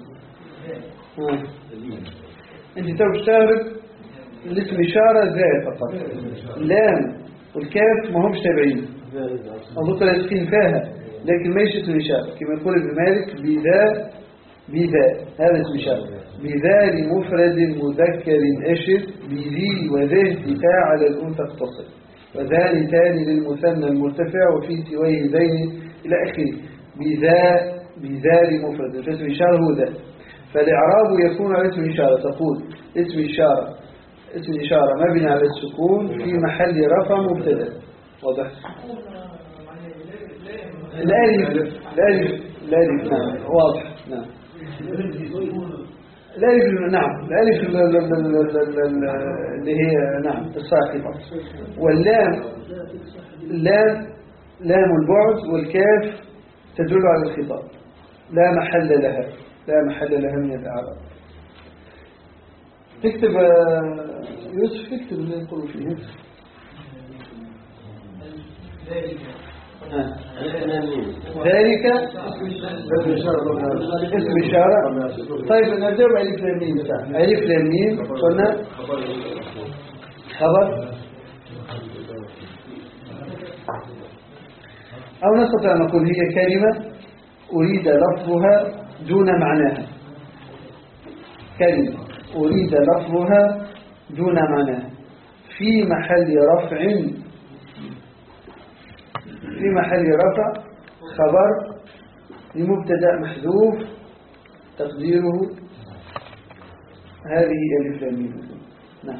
انت تشتغل الاسم إشارة زائد فقط، لام والكاف ما همش تابعين، أظن لازقين فيها، لكن ما يش اسم إشارة كما يقول ابن مالك بذا هذا اسم إشارة. بذا لمفرد مذكر أشر بذي وذه دفاع على الأنثى اقتصر، وذان تاني للمثنى المرتفع وفي سويه ذين إلى آخره. بذا لمفرد اسم إشارة هو ذا، فالإعراب يكون على اسم إشارة. تقول اسم إشارة مبني على السكون في محل رفع مبتدأ. واضح؟ الألف نعم واضح. نعم الألف نعم الألف اللي هي نعم الساقطة، واللام لام البعد، والكاف تدل على الخطاب، لا محل لها من الإعراب. تكتب يوسف، تكتب اللي يقولوا فيه ذلك اسم إشارة. طيب نبدأ بألف لام ميم. ألف لام ميم قلنا خبر، أو نستطيع أن نقول هي كلمة أريد لفظها دون معناها، كلمة أريد لفظها دون معناها، في محل رفع خبر لمبتدأ محذوف تقديره هذه ألف لام ميم. نعم.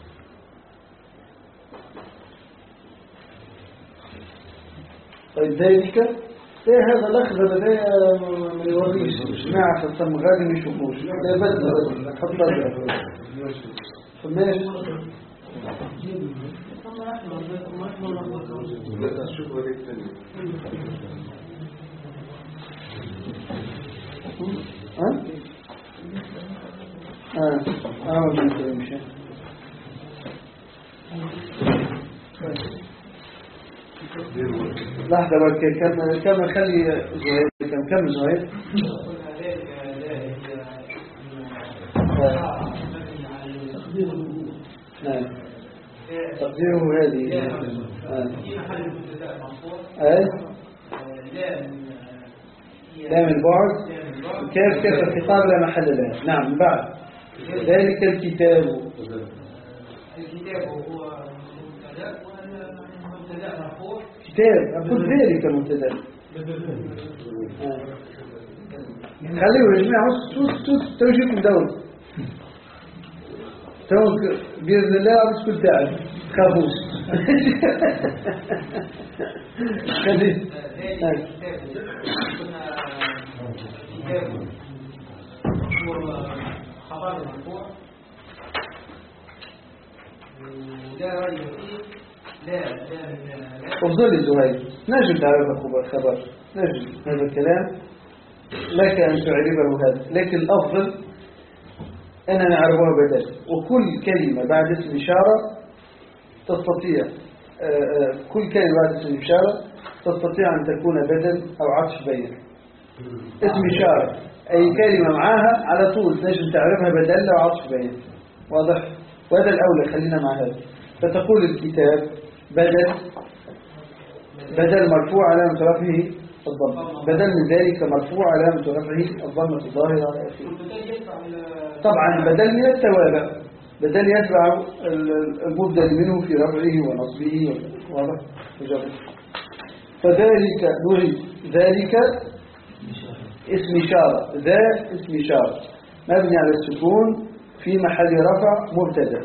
طيب ذلك هذا الأخ بدأ ما يوريش جماعة في الصم غادي ما يشوفوش، لا بدل حط لها فماشي. لحظة بس كم خلي زهير كم زهير نعم تقديره هذه لام البعد كيف الخطاب لا محل له. نعم. بعد ذلك الكتاب هو مبتدأ مرفوع. كتاب أقول ذلك مبتدأ. خليه يا جماعة توجيكم دور بإذن الله بس كنت تعرف خافوش. خليه هو خبر مرفوع ولا رأي فيه. لا افضل زهير نجد تعرف خبر، نجد هذا الكلام لك أن تعرفه هذا، لكن الأفضل أننا نعرفه بدل. وكل كلمة بعد اسم إشارة تستطيع كل كلمة بعد اسم إشارة تستطيع أن تكون بدل أو عطف بين. اسم إشارة أي كلمة معاها على طول نجد تعرفها بدل أو عطف بين. واضح؟ وهذا الأولى، خلينا مع هذا. فتقول الكتاب بدل مرفوع علامة رفعه الضمة، بدل من ذلك مرفوع علامة رفعه الضمة الظاهرة على آخره. طبعا بدل من التوابع، بدل يتبع المبدل منه في رفعه ونصبه واضح وجره. فذلك نريد ذلك اسم إشارة، ذا اسم إشارة مبني على السكون في محل رفع مبتدأ،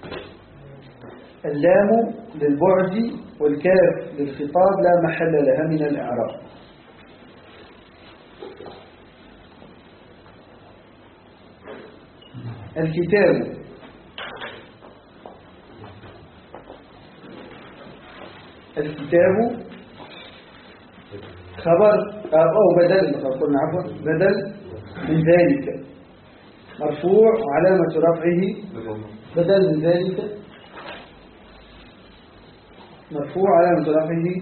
اللام للبعد والكاف للخطاب لا محل لها من الإعراب. الكتاب خبر أو بدل، قلنا عفوا بدل من ذلك مرفوع وعلامة رفعه بدل من ذلك مرفوع علامة رفعه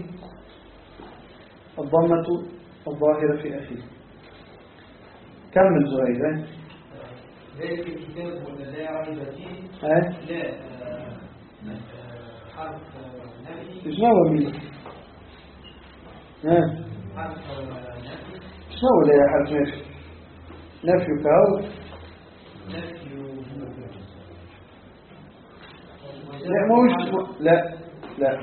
الضمة الظاهرة في أخيه. كمل زهير. ذلك الكتاب ولا ريب فيه لا حرف نفي. شنو هو مين؟ حرف نفي. شنو هو لا حرف نفي؟ نفي كاو نفي لا ماهوش لا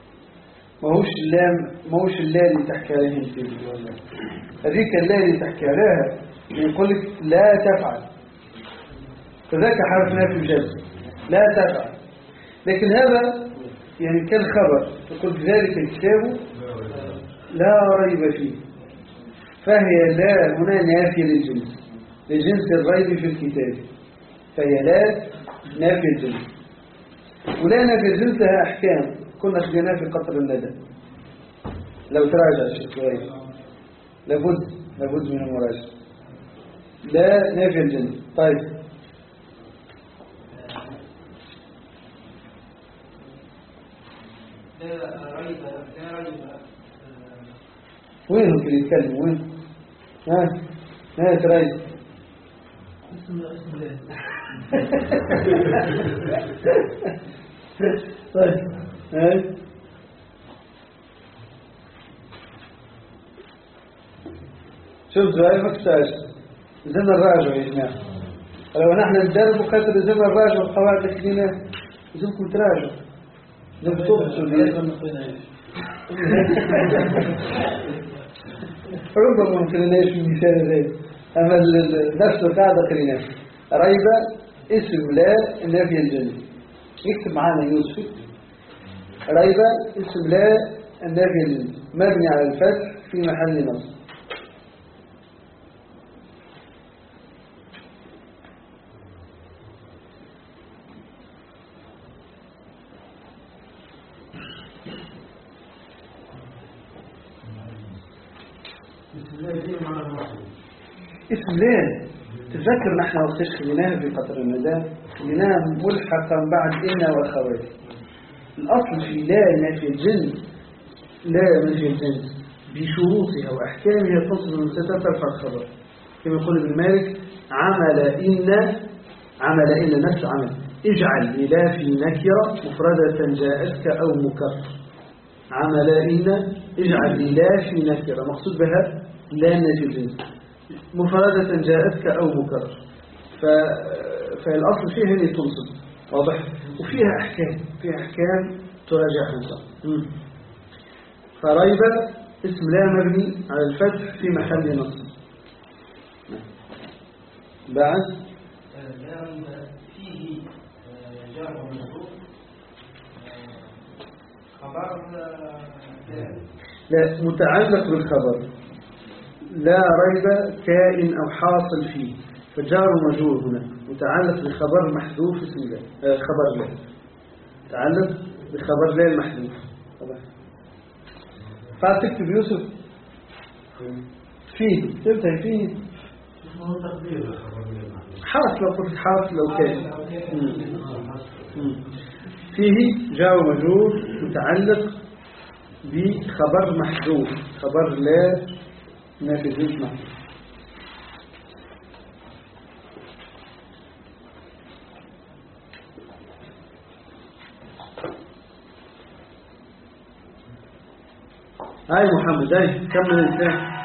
ماهوش اللام اللي تحكي عليه انت هذيك اللام اللي تحكي عليها يقول لك لا تفعل، فذاك حرف نفي جزم لا تفعل. لكن هذا يعني كان خبر يقول ذلك الكتاب لا ريب فيه، فهي لا هنا نافية للجنس لجنس الريب في الكتاب، فهي لا نافي الجنس. ولا نافي الجنس لها أحكام كنا خدناها في قطر الندى، لو تراجع شوية لابد من المراجعة. لا نافي الجنس. طيب لا ريب وين ممكن يتكلم وين؟ ها تراجع طيب شوف زي ما كتاش زمن الراجع يا جماعة. لو نحن ندرب خاطر زمن الراجع والقواعد الكلينة زمكم تراجع ربما ممكن نعيش في مثال ذلك. أما نفس القاعدة قريناها ريب اسم لا نافي الجنس. يكتب معانا يوسف ريب اسم لا نافي الجنس مبني على الفتح في محل نصب. اسم لا تذكر نحن وقتش خليناها في قطر الندى خليناها ملحقا بعد إنا والخواتم. الأصل في لا نافي الجنس لا نافي الجنس بشروطها وأحكامها تصل من ستترفع الخبر كما يقول ابن مالك عمل إن نفس عمل اجعل إلى في نكرة مفردة جاءتك أو مكرر. عمل إن اجعل إلى في نكرة مقصود بها لا نافي الجنس مفردة جاءتك أو مكرر. فالأصل فيها اللي تنصب واضح وفيها أحكام تراجعها. فريب اسم لا مبني على الفتح في محل نصب. بعد لا ريب فيه جار ومجرور خبر لا متعلق بالخبر لا ريب كائن أو حاصل فيه فجار ومجرور هنا متعلق بخبر محذوف اسم لا خبر لا متعلق بخبر لا المحذوف. فتكتب يوسف فيه تبتها فيه حرف لو قلت حرف لو كان فيه جار ومجرور متعلق بخبر محذوف خبر لا نافي الجنس محذوف. هاي محمد هاي كمل الانسان.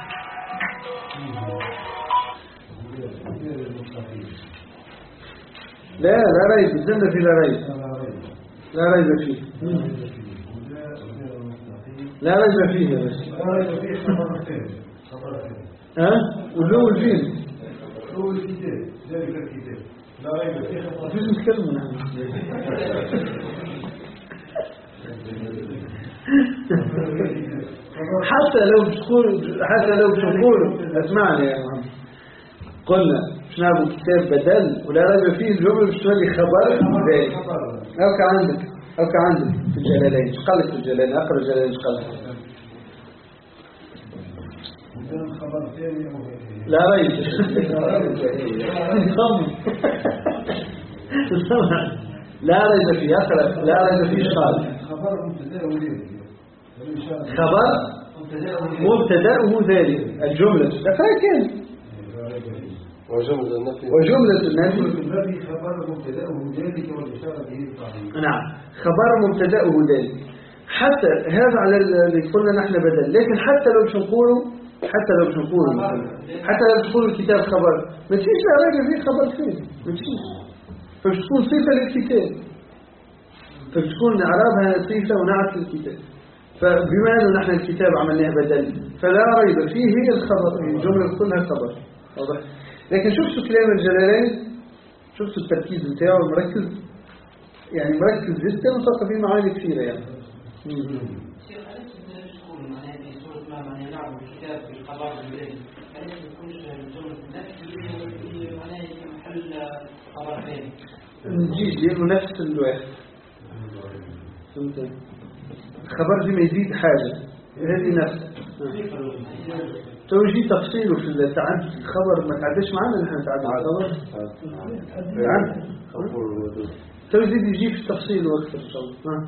لا ريب الزمن في لا ريب فيه لا ريب فيه يا باشا واللو الفين هو الكتاب ذلك الكتاب لا ريب فيه مفيش نتكلم نحن حتى لو تقول اسمعني يا محمد قلنا مش نعمل كتاب بدل ولا ريب فيه الجمله مش تولي خبر ذلك او كعندك في الجلالين ايش قال لك في الجلالين اقرا الجلالين ايش قال لك لا ريب لا ريب فيه اقرا لا ريب فيه ايش قال خبر مبتدأه ذلك الجملة اقرا كان وجملة النفي خبر مبتدأه ذلك والإشارة به التعظيم. نعم خبر مبتدأه ذلك حتى هذا على اللي قلنا نحن بدل لكن حتى لو مش نقوله الكتاب خبر ما تجيش لا راجل فيه خبر فيه ما تجيش فتكون صفة للكتاب فتكون إعرابها صفة ونعت للكتاب. فبما أنه نحن الكتاب عملناه بدل فلا ريب فيه هي الخبر الجملة كلها خبر واضح. لكن شفتوا كلام الجلالين شفتوا التركيز بتاعه مركز جدا وصار فيه معاني كثيرة يعني. شيخ أليس تقول معناه في سورة ما معناه نعبد جعلوا الكتاب بالخبر بالليل يعني ما يكونش الجملة نفس اللي معناه محل خبر ثاني نجيش لأنه نفس الواحد فهمت الخبر دي ما يزيد حاجة هذه نفس توجيه تفصيله في التعدد الخبر ما تعدش معنا نحن نتعدد الخبر توجيه يجي في التفصيل أكثر إن شاء الله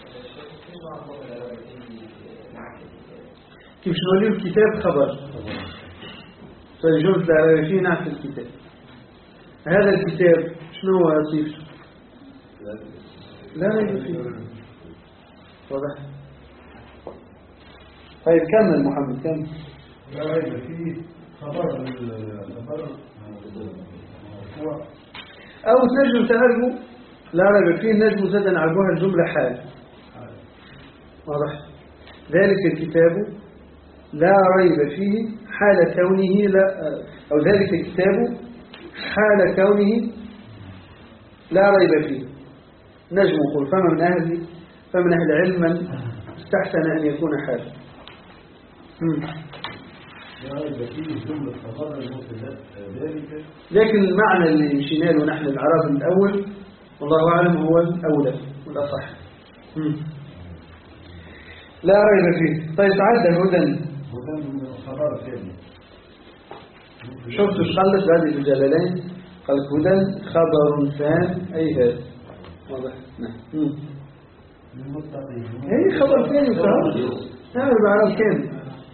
كيف نوليه الكتاب خبر فالجملة العربية فيه نعت الكتاب هذا الكتاب شنو هو صيف لا ريب فيه واضح طيب كمل محمد كمل لا ريب فيه خبر أو تنجم تعرفوا لا ريب فيه نجم زاد نعرفوها الجملة حال واضح ذلك الكتاب لا ريب فيه حال كونه لا أو ذلك الكتاب حال كونه لا ريب فيه نجم يقول فمن أهل علم استحسن أن يكون حال لا ريب فيه جملة خبر المبتدأ ذلك لكن المعنى اللي مشينا له نحن العرب الأول والله أعلم هو الأولى والأصح لا ريب فيه طيب عدى هدى خبر ثاني شفت الخلص بعد الجلالين قال هدى خبر ثان أي هذا واضح نعم هي خبر ثاني صح نعم بعرف كام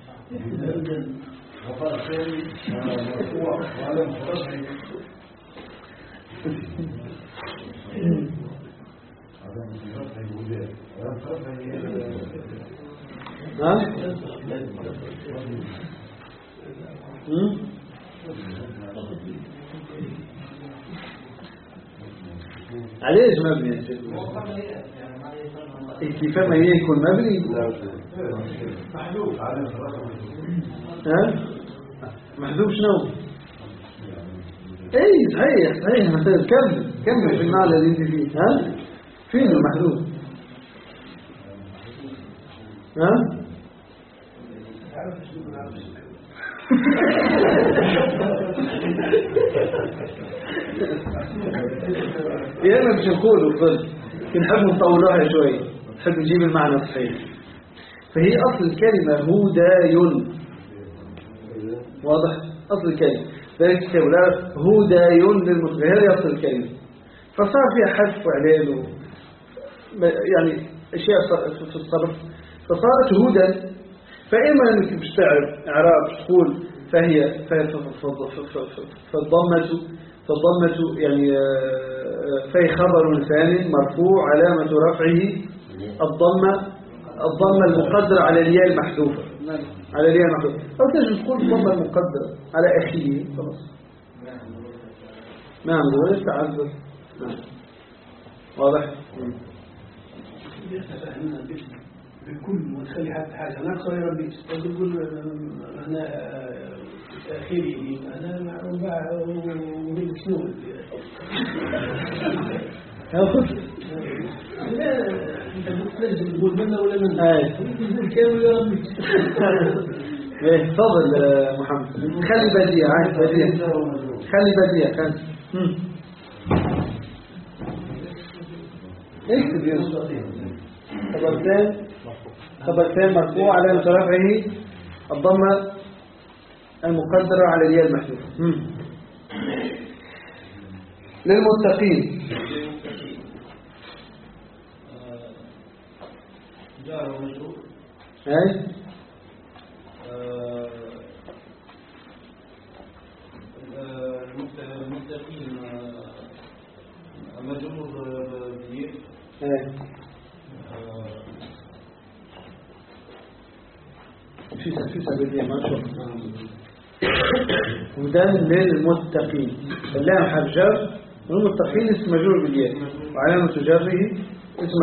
خبر ثاني مرفوع وعلم رفعه عليه مبني يا سيدي كيف ما يكون مبني محذوف علم ها محذوف شنو اي صحيح مثلا كمل في المعنى اللي انت فيه ها فين المحذوف ها يا اما مش نقول الظل نحب نطولوها شوي نحب نجيب المعنى الصحيح فهي اصل الكلمه هداي واضح اصل الكلمه ذلك كتاب لا هداي للمسلمين هذه اصل الكلمه فصار فيها حذف وعليل يعني اشياء في الصرف فصارت هدى فإما أنك مش تعرف إعراب تقول فهي فالضمة يعني فهي خبر ثاني مرفوع علامة رفعه الضمة المقدرة على الياء المحذوفة على الياء المحذوفة أو تجد تقول الضمة المقدرة على أخيه خلاص نعم ولا تعذر نعم واضح بالكل وتخلي حاجة ناقصة يا ربي تقول أنا تأخيري أنا أريد شنو لا أنت بتنجم تقول منا ولا منا تقول كامل يا ربي تفضل محمد خلي بديع خلي بديع اكتب يا خبر ثاني مرفوع على رفعه الضمة المقدرة على الياء المحذوفة للمتقين جار ومجرور اي المتقين مجرور بيه في سبيل ما شاء وده للمتقين اللام حرف جر والمتقين اسم مجرور بالياء وعلامة جره اسم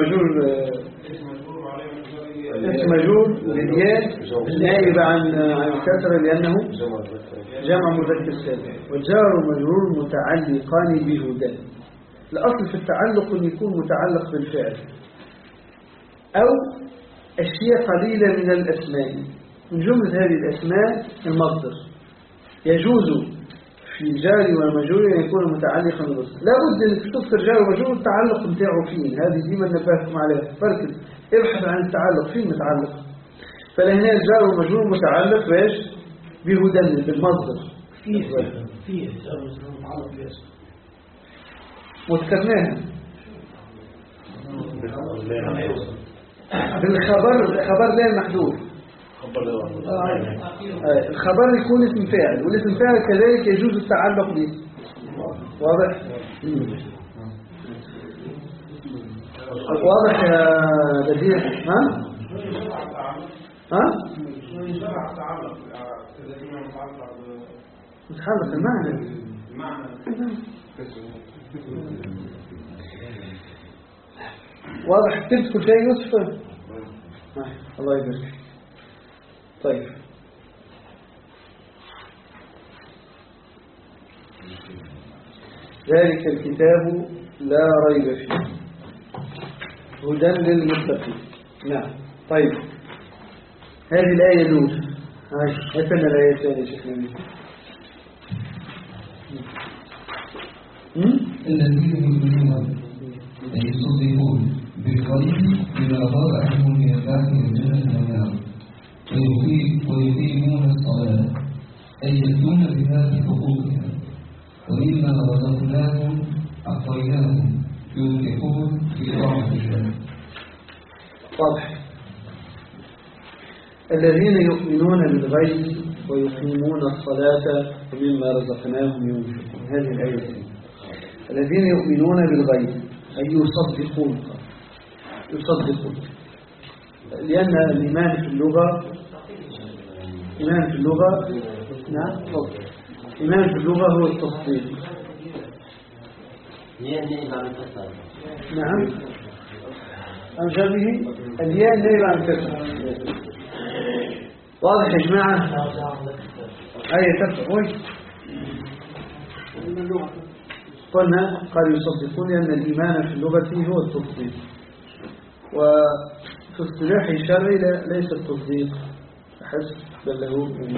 مجرور بالياء نائب عن الكسر لأنه جمع مذكر سالم والجار والمجرور متعلقان بهدى الأصل في التعلق أن يكون متعلق بالفعل أو أشياء قليلة من الأسماء من جملة هذه الأسماء المصدر يجوز في جار ومجرور أن يكون متعلقا بالمصدر. لا بد أنك تذكر جار ومجرور التعلق بتاعه فين. هذه دي ما نبهتكم عليها. بركز ابحث عن التعلق فين متعلق. فلهنا الجار ومجرور متعلق بايش؟ بهدن بالمصدر. فيه جار ومجرور متعلق باسم وذكرناها بالخبر لا محذوف. الخبر يكون اسم فاعل والاسم فاعل كذلك يجوز التعلق به. واضح؟ واضح يا بديع؟ ها؟ متحرك المعنى واضح. تدخل فيها يوسف. الله يبارك. طيب ذلك الكتاب لا ريب فيه هدى للمتقين. نعم. طيب هذه الآية نور. هاتنا الآية الثانية شكرا. الذين يؤمنون أي يصدقون بالغيب بما غاب عنهم من البحث والجنة والنار ويقيمون الصلاة أي يأتون بها بحقوقها ومما رزقناهم أعطيناهم ينفقون في طاعة الله. واضح. الذين يؤمنون بالغيب ويقيمون الصلاة ومما رزقناهم ينفقون. هذه الآية. الذين يؤمنون بالغيب أي يصدقون. لأن الإيمان في اللغة نعم فضل. الإيمان في اللغة هو التصديق. نعم أنجبه الياء نائب عن كسر. واضح يا جماعة؟ أي تفعل قلنا قال يصدقون لأن الإيمان في اللغة هو التصديق وفي اصطلاح الشرعي ليس التصديق حسب بل له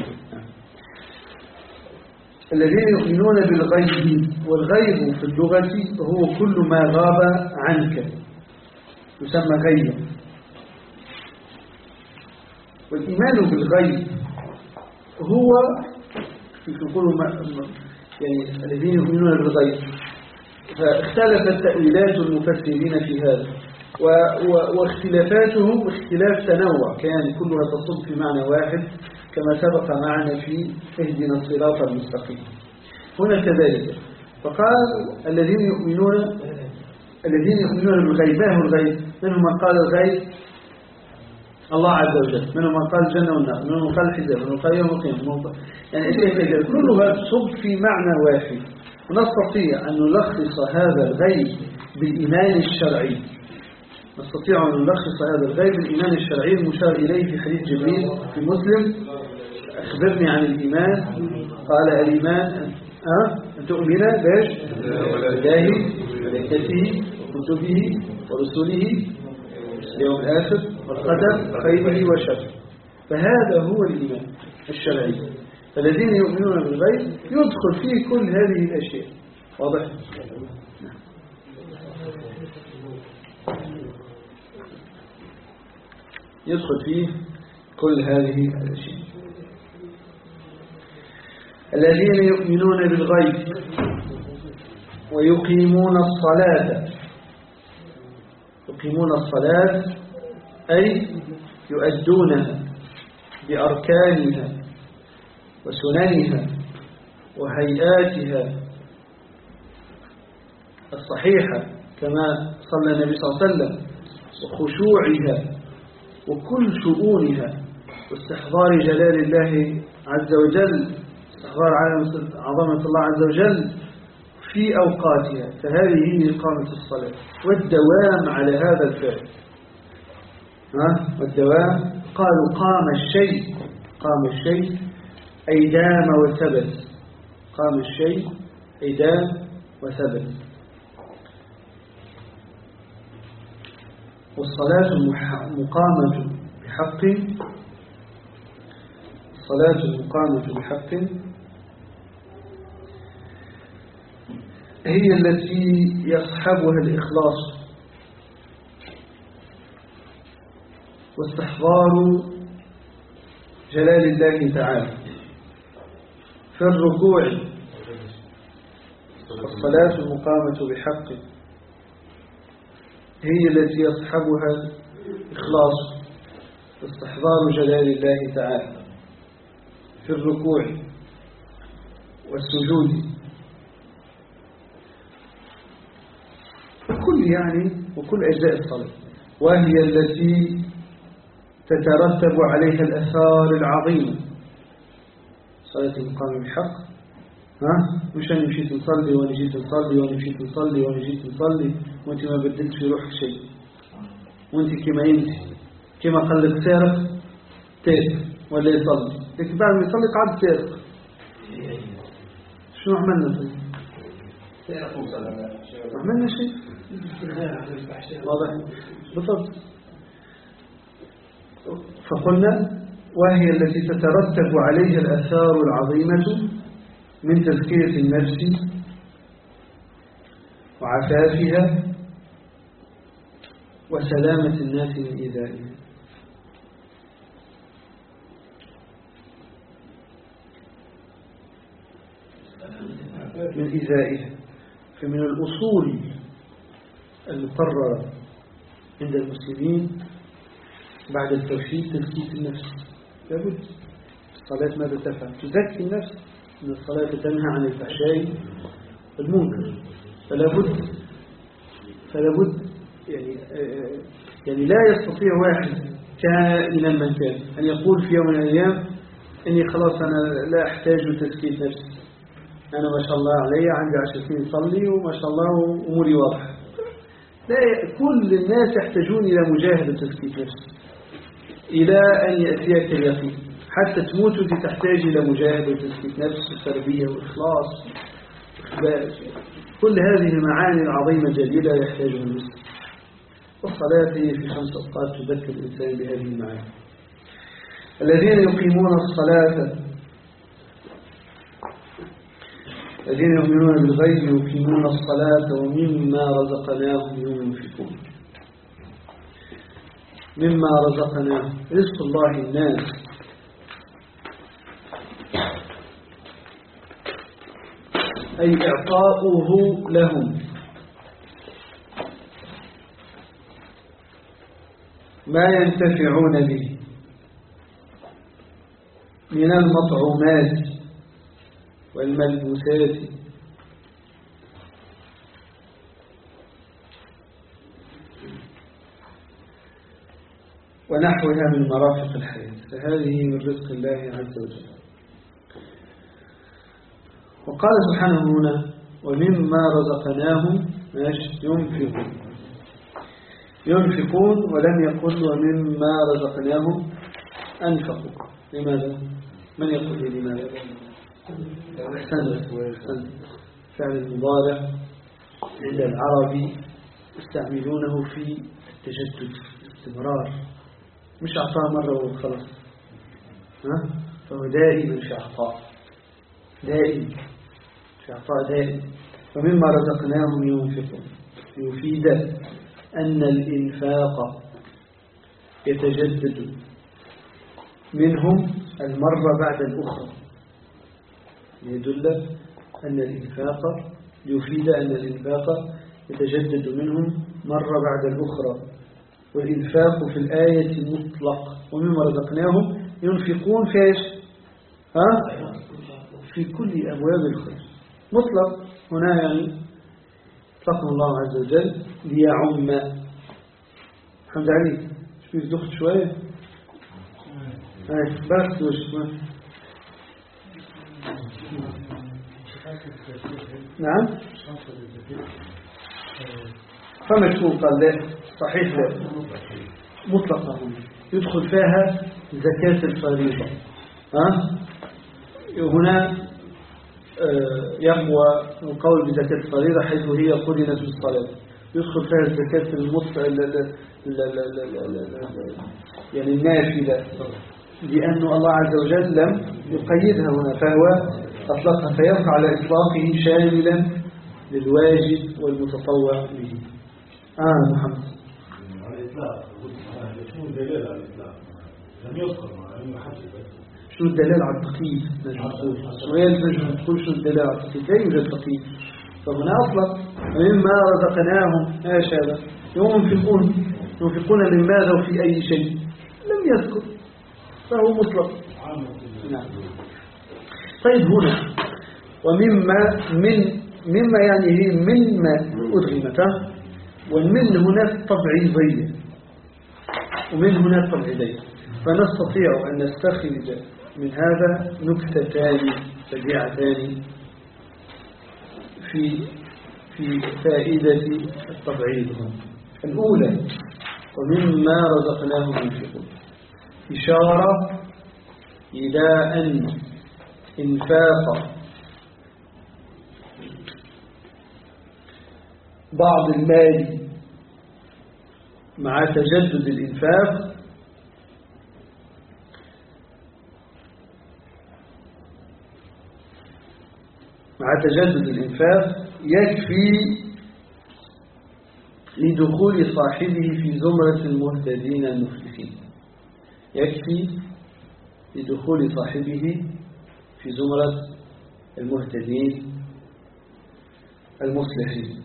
الذين يؤمنون بالغيب. والغيب في اللغة هو كل ما غاب عنك يسمى غيبا. والإيمان بالغيب هو يقول يعني الذين يؤمنون بالغيب. فاختلفت تأويلات المفسرين في هذا واختلافاتهم اختلاف تنوع كان كلها تصب في معنى واحد كما سبق معنا في اهدنا الصراط المستقيم. هنا كذلك فقال الذين يؤمنون بالغيب. ما هو الغيب؟ منهم من قال الغيب الله عز وجل، منهم من قال الجنة والنار، منهم من قال الحجاب، منهم من قال يوم القيامة. يعني كلها تصب في معنى واحد. ونستطيع أن نلخص هذا الغيب بالإيمان الشرعي. نستطيع أن نلخص هذا الغيب بالإيمان الشرعي المشار إليه في حديث جبريل في مسلم. أخبرني عن الإيمان. قال الإيمان أن تؤمن بالله وملائكته وكتبه ورسله اليوم الآخر والقدر خيره وشره. فهذا هو الإيمان الشرعي. فالذين يؤمنون بالغيب يدخل فيه كل هذه الأشياء. واضح؟ يدخل فيه كل هذه الأشياء. الذين يؤمنون بالغيب ويقيمون الصلاة. يقيمون الصلاة أي يؤدونها بأركانها وسننها وهيئاتها الصحيحة كما صلى النبي صلى الله عليه وسلم وخشوعها وكل شؤونها واستحضار جلال الله عز وجل استحضار عظمة الله عز وجل في أوقاتها. فهذه هي إقامة الصلاة والدوام على هذا الفعل. والدوام قالوا قام الشيء أي دام وثبت. قام الشيء أي دام وثبت. والصلاة مقامة بحق الصلاة المقامة بحق هي التي يصحبها الإخلاص واستحضار جلال الله تعالى في الركوع. الصلاة المقامة بحق هي التي يصحبها إخلاص واستحضار جلال الله تعالى في الركوع والسجود وكل أجزاء الصلاة، وهي التي تترتب عليها الآثار العظيمة. صلاة المقام بحق مش أنا مشيت نصلي وأنا جيت نصلي وأنا مشيت نصلي وأنا جيت نصلي وأنت ما بدلت في روحك شيء، وأنت كما قال لك سارق تاب ولا يصلي، لكن بعد ما يصلي قعد سارق. شنو عملنا طيب؟ عملنا شيء واضح بالضبط. فقلنا وهي التي تترتب عليها الآثار العظيمة من تزكية النفس وعفافها وسلامة الناس من إيذائها. فمن الأصول المقررة عند المسلمين بعد التوحيد تزكية النفس. لابد الصلاة ماذا تفعل؟ تزكي النفس، إن الصلاة تنهى عن الفحشاء والمنكر. فلابد يعني لا يستطيع واحد كائنا من كان أن يقول في يوم من الأيام إني خلاص أنا لا أحتاج تزكية نفسي، أنا ما شاء الله علي عندي 10 سنين صلي وما شاء الله أموري واضحة. لا، كل الناس يحتاجون إلى مجاهدة تزكية نفس إلى أن يأتيك اليقين. حتى تموت وانت تحتاج إلى مجاهدة تزكية نفس وتربية وإخلاص وإخبار. كل هذه المعاني العظيمة جليلة يحتاجها المسلم. والصلاة هي في 5 أوقات تذكر الإنسان بهذه المعاني. الذين يقيمون الصلاة، الذين يؤمنون بالغيب يقيمون الصلاة ومما رزقناهم ينفقون. مما رزقناهم رزق الله الناس، أي إعطاؤه لهم ما ينتفعون به من المطعومات والملبوسات ونحوها من مرافق الحياة. فهذه من رزق الله عز وجل. وقال سبحانه هنا ومما رزقناهم ينفقون ولم يقل ومما رزقناهم أنفقوا. لماذا؟ من يقول لي لماذا؟ أحسن. فعل المضارع عند العرب يستعملونه في التجدد، استمرار، مش أعطاه مرة وخلاص، فهو دائما في عطاء، دائم في عطاء دائم. ومما رزقناهم ينفقون يفيد أن الإنفاق يتجدد منهم المرة بعد الأخرى. يدل أن الإنفاق يفيد أن الإنفاق يتجدد منهم مرة بعد الأخرى. والإنفاق في الآية مطلق. ومما رزقناهم ينفقون في إيش؟ في كل أبواب الخير مطلق. هنا يعني اطلقه الله عز وجل ليعم. الحمد عليك شوف دخت شوية بس وش نعم فمشكور قال لا صحيح لا مطلقة يدخل فيها زكاة الفريضة. هنا يقوى القول بزكاة الفريضة حيث هي قرنت بالصلاة. يدخل فيها الزكاة يعني النافلة لأن الله عز وجل لم يقيدها هنا، فهو أطلقها فيبقى على إطلاقه شاملا للواجب والمتطوع به. محمد. على الإطلاق شنو الدليل على الإطلاق؟ لم يذكر مع أنه حسب. شنو الدليل على التقييد؟ نجم تقول شنو الدليل على التقييد؟ لا يوجد تقييد. فهنا أطلق مما رزقناهم. ايش هذا؟ ينفقون من ماذا وفي أي شيء لم يذكر، فهو مطلق. نعم. طيب هنا مما يعني هي مما أدغمت، والمن هناك طبيعية ومن هناك طبيعية، فنستطيع أن نستخرج من هذا نكتتان سريعتان في فائدة التبعيض. الأولى ومما رزقناهم ينفقون، إشارة إلى أن إنفاق بعض المال مع تجدد الإنفاق يكفي لدخول صاحبه في زمرة المهتدين المفلحين. يكفي لدخول صاحبه في زمرة المهتدين المصلحين.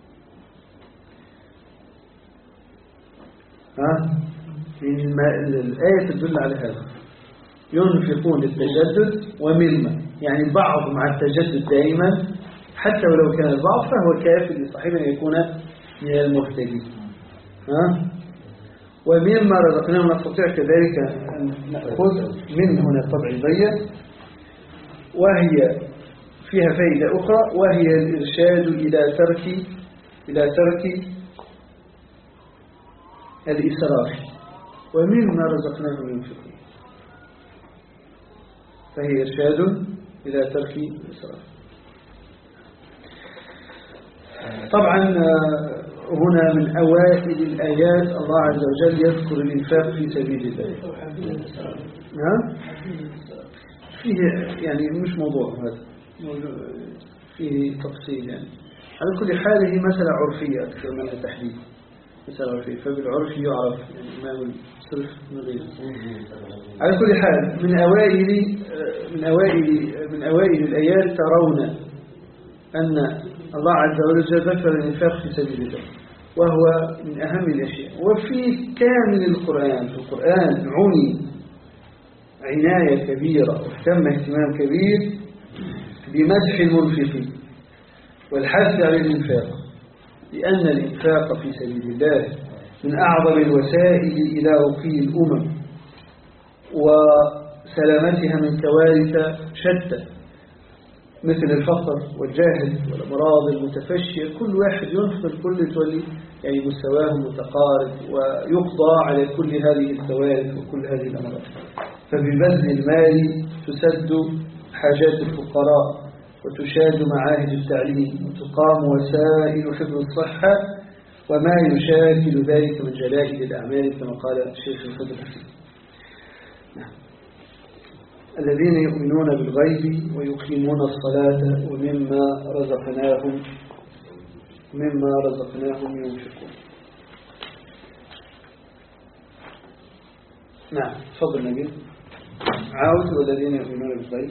الآية تدل على هذا. ينفقون التجدد ومما، يعني بعض مع التجدد دائما، حتى ولو كان البعض فهو كافي لصاحبه أن يكون من المهتدين. ومما رزقناهم نستطيع كذلك أن نأخذ من هنا الطبيعية، وهي فيها فائدة أخرى، وهي الإرشاد إلى ترك الإسراف. ومما رزقناهم ينفقون، فهي إرشاد إلى ترك الإسراف. طبعا هنا من أوائل الآيات الله عز وجل يذكر الإنفاق في سبيل الله. فيه يعني مش موضوع هذا، فيه تفصيل يعني. على كل حال هي مسألة عرفية أكثر منها تحديد، مسألة عرفية، فبالعرف يعرف يعني إمام الصرف من غيره. على كل حال من أوائل الآيات ترون أن الله عز وجل ذكر الإنفاق في سبيل الله، وهو من أهم الأشياء. وفي كامل القرآن، في القرآن عني عناية كبيرة واهتم اهتمام كبير بمدح المنفقين والحث على الإنفاق، لأن الإنفاق في سبيل الله من أعظم الوسائل إلى رقي الأمم وسلامتها من كوارث شتى، مثل الفقر والجهل والأمراض المتفشية. كل واحد ينفق، الكل تولي يعني مستواه متقارب، ويقضى على كل هذه الكوارث وكل هذه الأمراض. فببذل المال تسد حاجات الفقراء، وتشاد معاهد التعليم، وتقام وسائل حفظ الصحة، وما يشاكل ذلك من جلائل الأعمال كما قال الشيخ الخضر. الذين يؤمنون بالغيب ويقيمون الصلاة ومما رزقناهم ينفقون. نعم، تفضل نبيل. عاود. والذين يؤمنون بالغيب،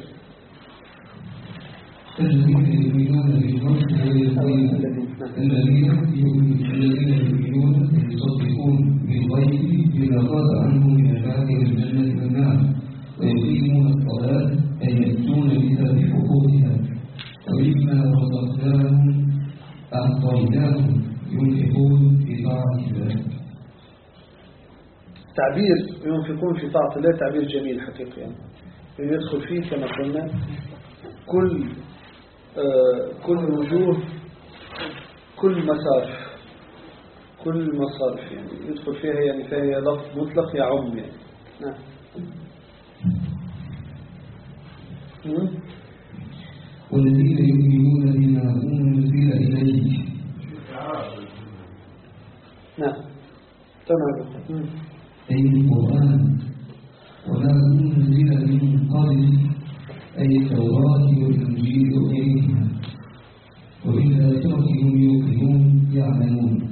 الذين يؤمنون يصدقون بالغيب بما قال عنه من مشاكل الجنة والنار، ويقيمون الصلاة أي يأتون بها بحقوقها، ومما رزقناهم أعطيناهم ينفقون في طاعة الله. تعبير ينفقون في طاعة الله تعبير جميل حقيقي، يعني يدخل فيه كما قلنا كل وجوه، كل مصارف يعني يدخل فيها، يعني فهي لفظ مطلق يعم يعني. نعم. والذين يؤمنون بما أنزل إليك. نعم، تمام. أي القرآن وما أنزل من قبل أي التوراة والإنجيل وغيرهما وبالآخرة هم يوقنون يعلمون.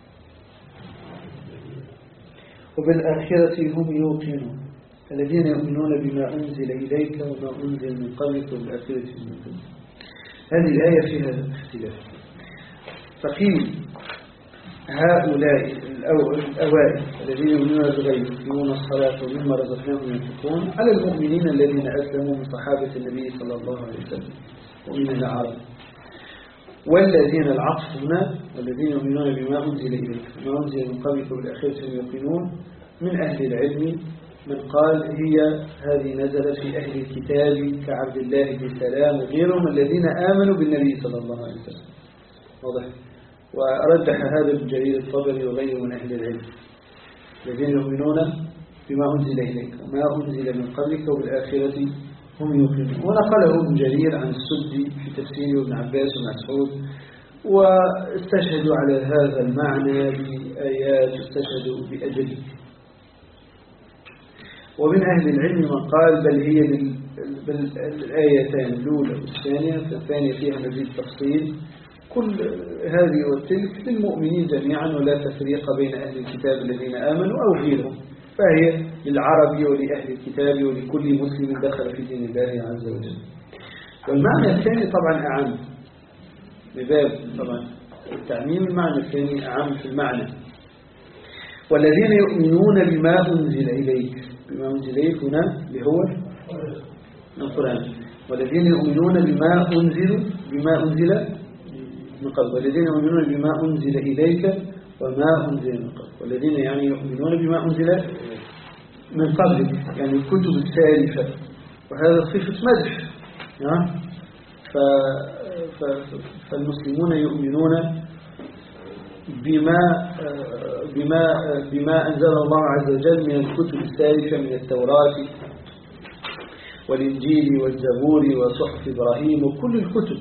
وبالآخرة هم يوقنون الذين يؤمنون بما أنزل إليك وما أنزل من قبلك وبالآخرة هم يوقنون. هذه الآية فيها اختلاف، فقيل هؤلاء الأوائل الذين يؤمنون بالغيب يقيمون الصلاة ومما رزقناهم ينفقون على المؤمنين الذين أسلموا من صحابة النبي صلى الله عليه وسلم ومن العرب. والذين العطف هنا والذين يؤمنون بما أنزل إليك وما أنزل من قبلك وبالآخرة هم يوقنون من أهل العلم من قال هي هذه نزلت في أهل الكتاب كعبد الله بن سلام وغيرهم الذين آمنوا بالنبي صلى الله عليه وسلم. واضح؟ ورجح هذا ابن جرير الطبري وغيره من أهل العلم الذين يؤمنون بما أنزل إليك وما أنزل من قبلك وبالآخرة هم يوقنون. ونقله ابن جرير عن السدي في تفسير ابن عباس ومسعود، واستشهدوا على هذا المعنى بآيات استشهدوا بأجل. ومن أهل العلم من قال بل هي بالآيتان الأولى والثانية، فالثانية فيها مزيد تفصيل، كل هذه والتلك للمؤمنين جميعا ولا تفريق بين أهل الكتاب الذين آمنوا أو غيرهم، فهي للعربي ولأهل الكتاب ولكل مسلم دخل في دين الله عز وجل. والمعنى الثاني طبعا أعم بباب طبعا التعميم، المعنى الثاني أعم في المعنى. والذين يؤمنون بما أنزل إليك، بما أنزل إليك هنا اللي هو القرآن، والذين يؤمنون بما أنزل من قبل، والذين يؤمنون بما أنزل إليك وما أنزل من قبل، والذين يعني يؤمنون بما أنزل من قبل يعني الكتب السالفة، وهذا صفة مدح. فالمسلمون يؤمنون بما أنزل الله عز وجل من الكتب السالفة من التوراة والإنجيل والزبور وصحف إبراهيم وكل الكتب.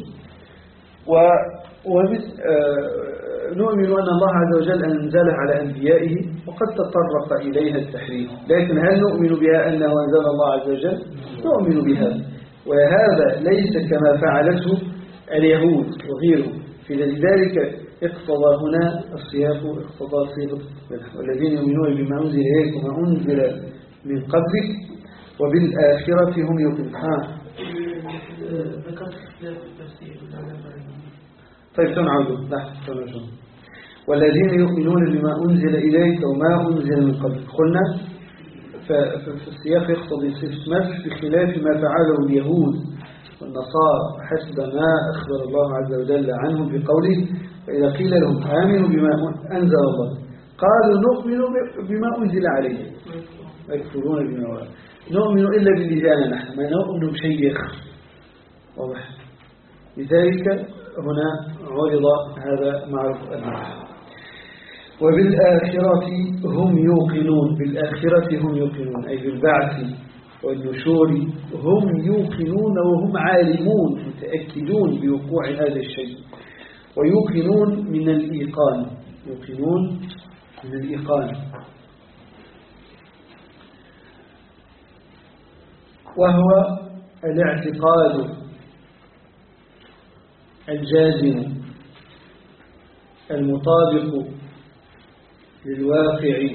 نؤمن أن الله عز وجل أنزلها على أنبيائه وقد تطرق إليها التحريف، لكن هل نؤمن بها أنه أنزل الله عز وجل؟ نؤمن بها، وهذا ليس كما فعلته اليهود وغيرهم. لذلك اقتضى هنا السياق اقتضى صيغة والذين يؤمنون بما أنزل إليك وما أنزل من قبلك وبالآخرة هم يوقنون. طيب تنعود والذين يؤمنون بما أنزل إليك وما أنزل من قبل، قلنا في السياق يقتضي صفة مدح بخلاف ما فعله اليهود والنصارى حسب ما أخبر الله عز وجل عنهم بقوله فإذا قيل لهم آمنوا بما أنزل الله قالوا نؤمن بما أنزل عليه ويكفرون بما وراءه. نؤمن إلا باللسان، نحن ما نؤمن بشيء واضح. لذلك هنا عرض هذا معروف المعنى. وبالآخرة هم يوقنون، بالآخرة هم يوقنون أي بالبعث والنشور هم يوقنون وهم عالمون متأكدون بوقوع هذا الشيء. ويوقنون من الإيقان، يوقنون من الإيقان، وهو الاعتقاد الجازم المطابق للواقع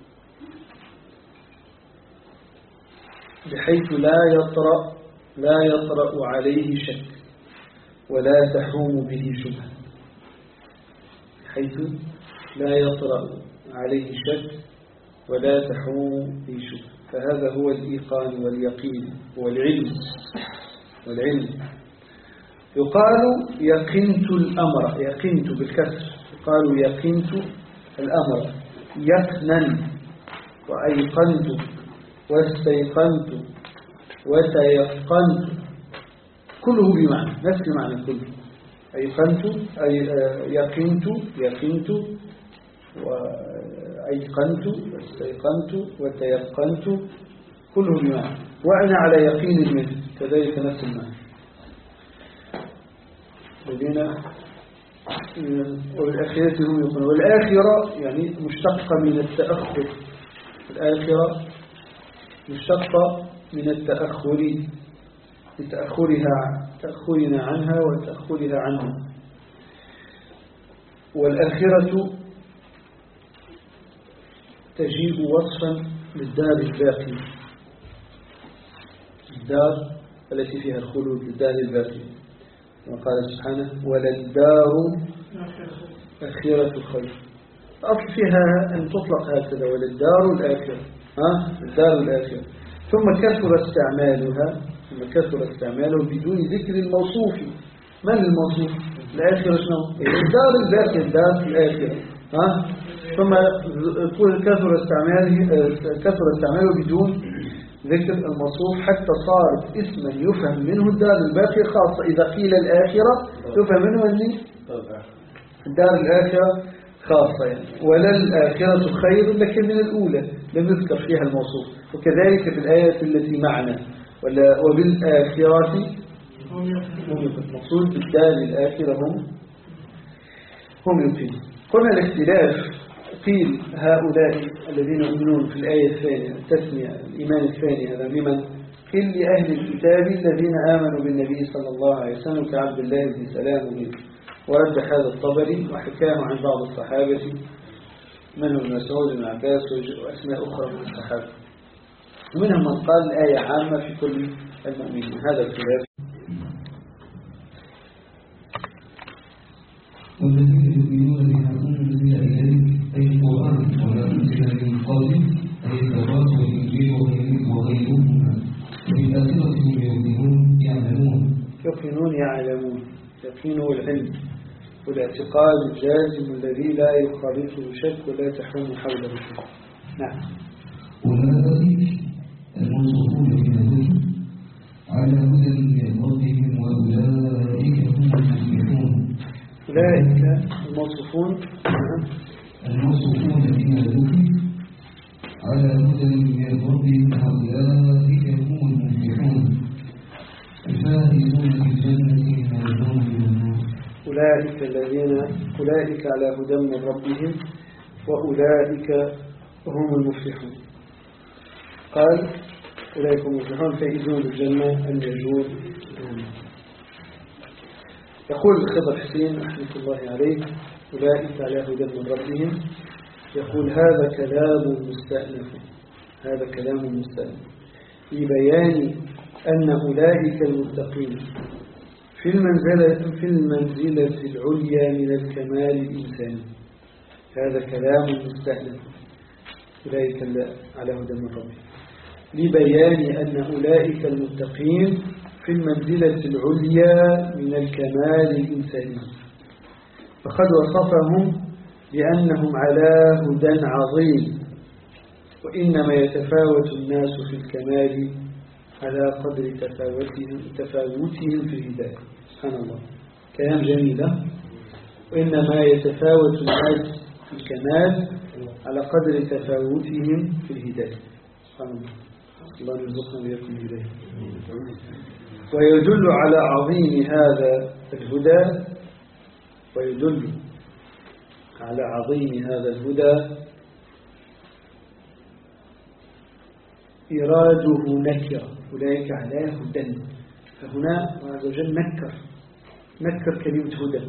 بحيث لا يطرأ عليه شك ولا تحوم به شبهة، بحيث لا يطرأ عليه شك ولا تحوم به شبهة. فهذا هو الإيقان واليقين والعلم. يقال يقنت الأمر، يقنت بالكسر، يقال يقنت الأمر يقنا وأيقنت واستيقنت وتيقنت، كله بمعنى نفس المعنى كله. أيقنت أي يقنت وأيقنت واستيقنت وتيقنت، كله بمعنى. وأنا على يقين منه كذلك نفس المعنى. الذين والآخرة هم يقولون، والآخرة يعني مشتقة من التأخر. الآخرة مشتقة من التأخر تأخرنا عنها وتأخرها عنه. والآخرة تجيء وصفا للدار الباقي، الدار التي فيها الخلود، الدار الباقي. وقال سبحانه وللدار آخرة خير. الأصل فيها أن تطلق هكذا وللدار الآخرة، الدار الآخرة. ثم كثر استعمالها بدون ذكر الموصوف. من الموصوف؟ الآخرة شنو؟ الدار الباقية، الدار الآخرة. ثم كثر استعماله بدون ذكر الموصوف حتى صارت اسما يفهم منه الدار الباقية خاصة. إذا قيل الآخرة يفهم منه أن الدار الآخرة خاصة يعني. ولا الآخرة خير لكن من الأولى لم يذكر فيها الموصوف. وكذلك في الآية التي معنا وبالآخرة هم المقصود بالدار الآخرة هم يقيمون. قلنا الاختلاف، قيل هؤلاء الذين يؤمنون في الآية الثانية التسمية الإيمان الثاني هذا لمن؟ قيل لأهل الكتاب الذين آمنوا بالنبي صلى الله عليه وسلم كعبد الله بن سلام وغيره. ورد هذا الطبري وحكاه عن بعض الصحابة منهم ابن مسعود بن عباس وأسماء أخرى من الصحابة، ومنهم من قال الآية عامة في كل المؤمنين. هذا الخلاف. والذين يؤمنون بما أنزل إليك أي القرآن ولا أنزل من قبل أي التوراة والإنجيل وغيرهما وبالآخرة هم يعلمون يقين العلم والاعتقاد الجازم الذي لا يخالطه شك ولا تحوم حوله شك. نعم. أولئك الموصوفون بالهدى على هدى من ربهم وأولئك هم المفلحون. أولئك الموصوفون بالهدى على هدى من ربهم وأولئك هم المفلحون الفائزون في الجنة والنار. أولئك على هدى من ربهم وأولئك هم المفلحون. قال أولئك هم المفلحون فائزون بالجنة النجور. يقول الخضر حسين رحمة الله عليه أولئك على هدى من ربهم، يقول هذا كلام مستأنف في بيان أن أولئك المتقين في المنزلة العليا من الكمال الإنساني. هذا كلام مستأنف أولئك على هدى من ربهم لبيان أن أولئك المتقين في المنزلة العليا من الكمال الإنساني، فقد وصفهم بأنهم على هدى عظيم، وإنما يتفاوت الناس في الكمال على قدر تفاوتهم في الهداية. سبحان الله، كلام جميل. وإنما يتفاوت الناس في الكمال على قدر تفاوتهم في الهداية. سبحان الله، الله يرزقنا ويكون إليه. ويدل على عظيم هذا الهدى إراده نكرة. أولئك على هدى، فهنا الله عز وجل نكر كلمة هدى،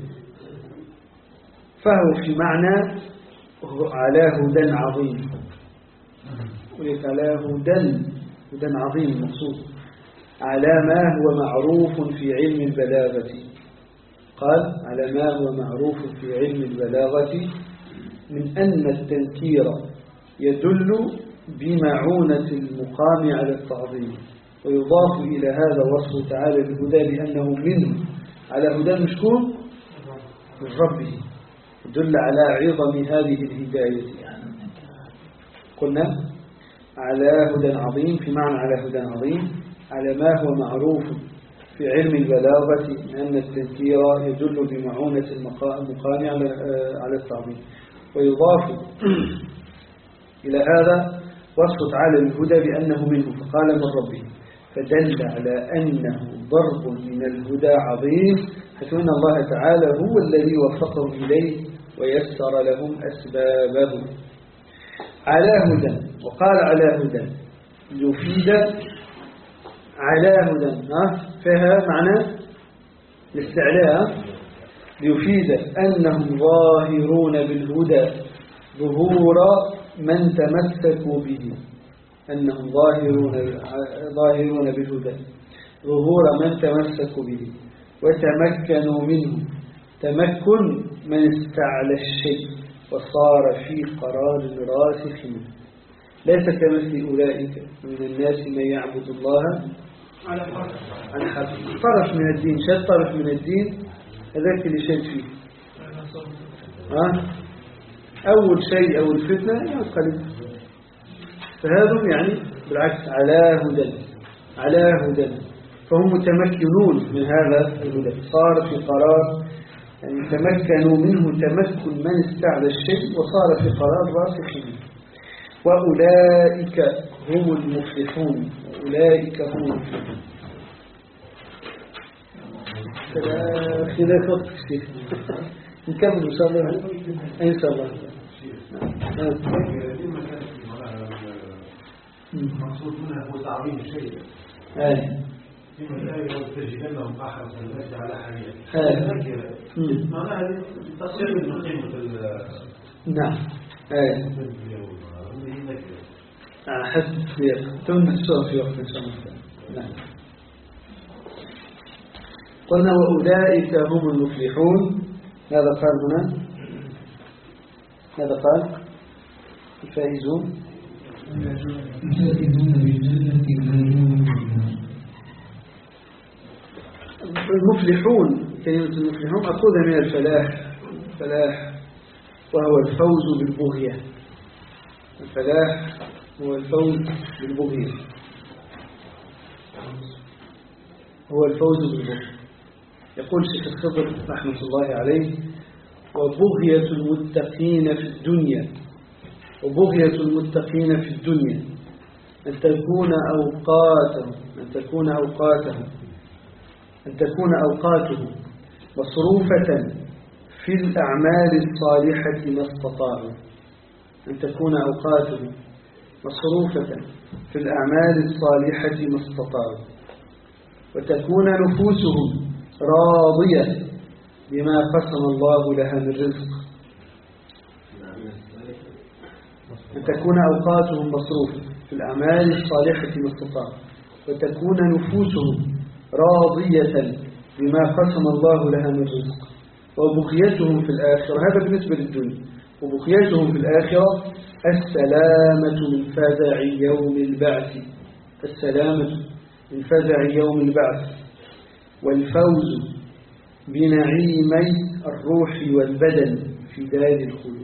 فهو في معنى على هدى عظيم. أولئك على هدى عظيم مقصود على ما هو معروف في علم البلاغة. قال على ما هو معروف في علم البلاغة من أن التنكير يدل بمعونة المقام على التعظيم، ويضاف إلى هذا وصف تعالى بالهدى بأنه منه على هدى مشكور من ربه، يدل على عظم هذه الهداية. قلنا على هدى عظيم في معنى على هدى عظيم على ما هو معروف في علم البلاغة من أن التنكير يدل بمعونة المقام على التعظيم، ويضاف إلى هذا وصف تعالى الهدى بأنه منه فقال من ربه، فدل على أنه ضرب من الهدى عظيم، حيث أن الله تعالى هو الذي وفقه إليه ويسر لهم أسبابه. على هدى، وقال على هدى ليفيد على هدى فيها معنى الاستعلاء ليفيد أنهم ظاهرون بالهدى ظهور من تمسكوا به أنهم ظاهرون بالهدى ظهور من تمسكوا به وتمكنوا منه تمكن من استعلى الشيء وصار في قرار راسخ منه ليس كمثل أولئك من الناس من يعبد الله عن حق طرف من الدين شد طرف من الدين هذاك اللي شد فيه أول شيء أو الفتنة ينقلب فهذا يعني بالعكس على هدى فهم متمكنون من هذا الهدى صار في قرار يعني تمكنوا منه تمكن من استعلى الشيء وصار في قرار راسخ منه وأولئك هم المفلحون خلاف وقت كثير نكمل إن شاء الله إن شاء الله المقصود منها هو تعظيم الشيء فيما لا يتجدنهم أحرص الناس على حياته معناها تصير من قيمة نعم حسب السياق تنبت السؤال في وقت إن شاء الله نعم قلنا وأولئك هم المفلحون ماذا قال هنا ماذا قال الفائزون المفلحون كلمة المفلحون أخذها من الفلاح وهو الفوز بالبغية الفلاح هو الفوز بالبغية يقول شيخ الخضر رحمة الله عليه وبغية المتقين في الدنيا أن تكون أوقاتهم مصروفة في الأعمال الصالحة ما استطاعوا أن تكون أوقاتهم مصروفة في الأعمال الصالحة ما استطاعوا وتكون نفوسهم راضية بما قسم الله لها من رزق أن تكون أوقاتهم مصروفة في الأعمال الصالحة ما استطاعوا وتكون نفوسهم راضية بما قسم الله لها من رزق وبقيتهم في الآخرة هذا بالنسبة للدنيا وبقيتهم في الآخرة السلامة من فزع يوم البعث والفوز بنعيمي الروح والبدن في دار الخلود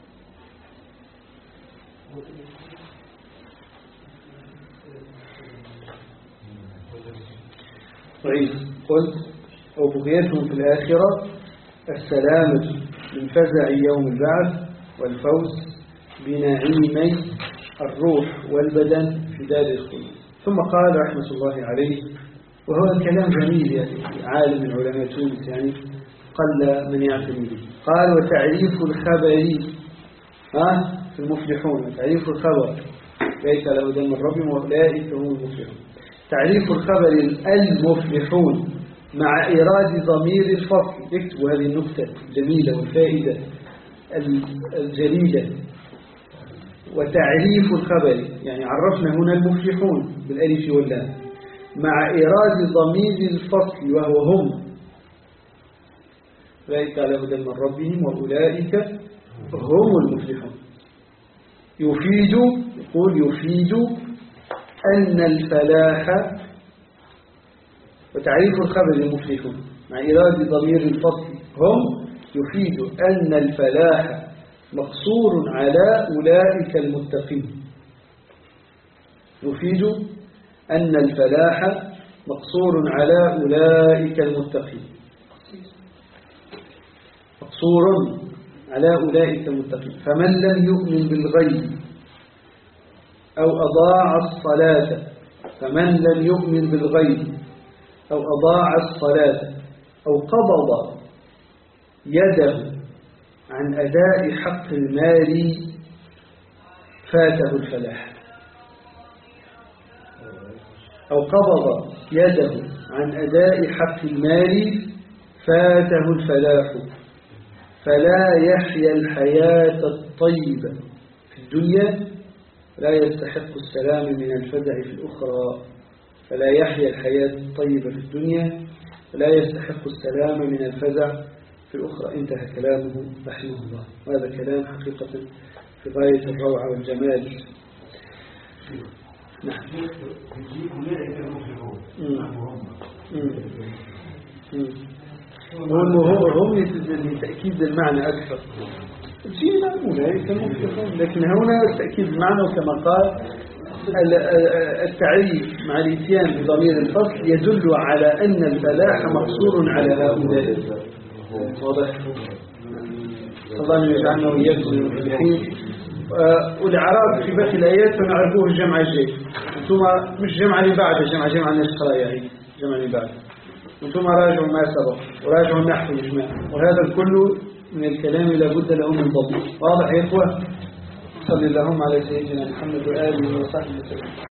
طيب قلت وبقيتهم في الآخرة السلامة من فزع يوم البعث والفوز بنعيمي الروح والبدن في دار الخلود ثم قال رحمة الله عليه وهو كلام جميل يعني عالم من علماء تونس يعني قل من يعتني به قال وتعريف الخبر في المفلحون تعريف الخبر ليس له دم الرب وأولئك هم المفلحون تعريف الخبر المفلحون مع إيراد ضمير الفصل اكتبوا هذه النكتة الجميلة والفائدة الجليلة وتعريف الخبر يعني عرفنا هنا المفلحون بالألف واللام مع إيراد ضمير الفصل وهو هم أولئك على هدى من ربهم وأولئك هم المفلحون يفيد أن الفلاح وتعريف الخبر المفلحون مع إيراد ضمير الفصل هم يفيد أن الفلاح مقصور على أولئك المتقين يفيد أن الفلاح مقصور على أولئك المتقين فمن لم يؤمن بالغيب أو أضاع الصلاة أو قبض يده عن أداء حق المال فاته الفلاح أو قبض يده عن أداء حق المال فاته الفلاح، فلا يحيا الحياة الطيبة في الدنيا، لا يستحق السلام من الفزع في الأخرى. فلا يحيا الحياة الطيبة في الدنيا ولا يستحق السلام من الفزع في الأخرى. انتهى كلامه رحمه الله. وهذا كلام حقيقة في غاية الروعة والجمال. نعم. هم لتأكيد المعنى أكثر. جينا أولئك المفلحون، لكن هنا تأكيد المعنى، وكما قال التعريف مع الاتيان بضمير الفصل يدل على أن الفلاح مقصور على هؤلاء. واضح؟ الله يجعلنا وإياكم من المفلحين. والإعراب في باقي الآيات فنعرفوه الجمع الجيد. ثم مش جمع اللي بعد، جمع النسخة يعني جمع اللي بعد. ثم راجعوا ما سبق وراجعوا النحو الإجماع، وهذا كله من الكلام لابد له من ضبط. واضح يا إخوة؟ صلى اللهم على سيدنا محمد وآله وصحبه وسلم.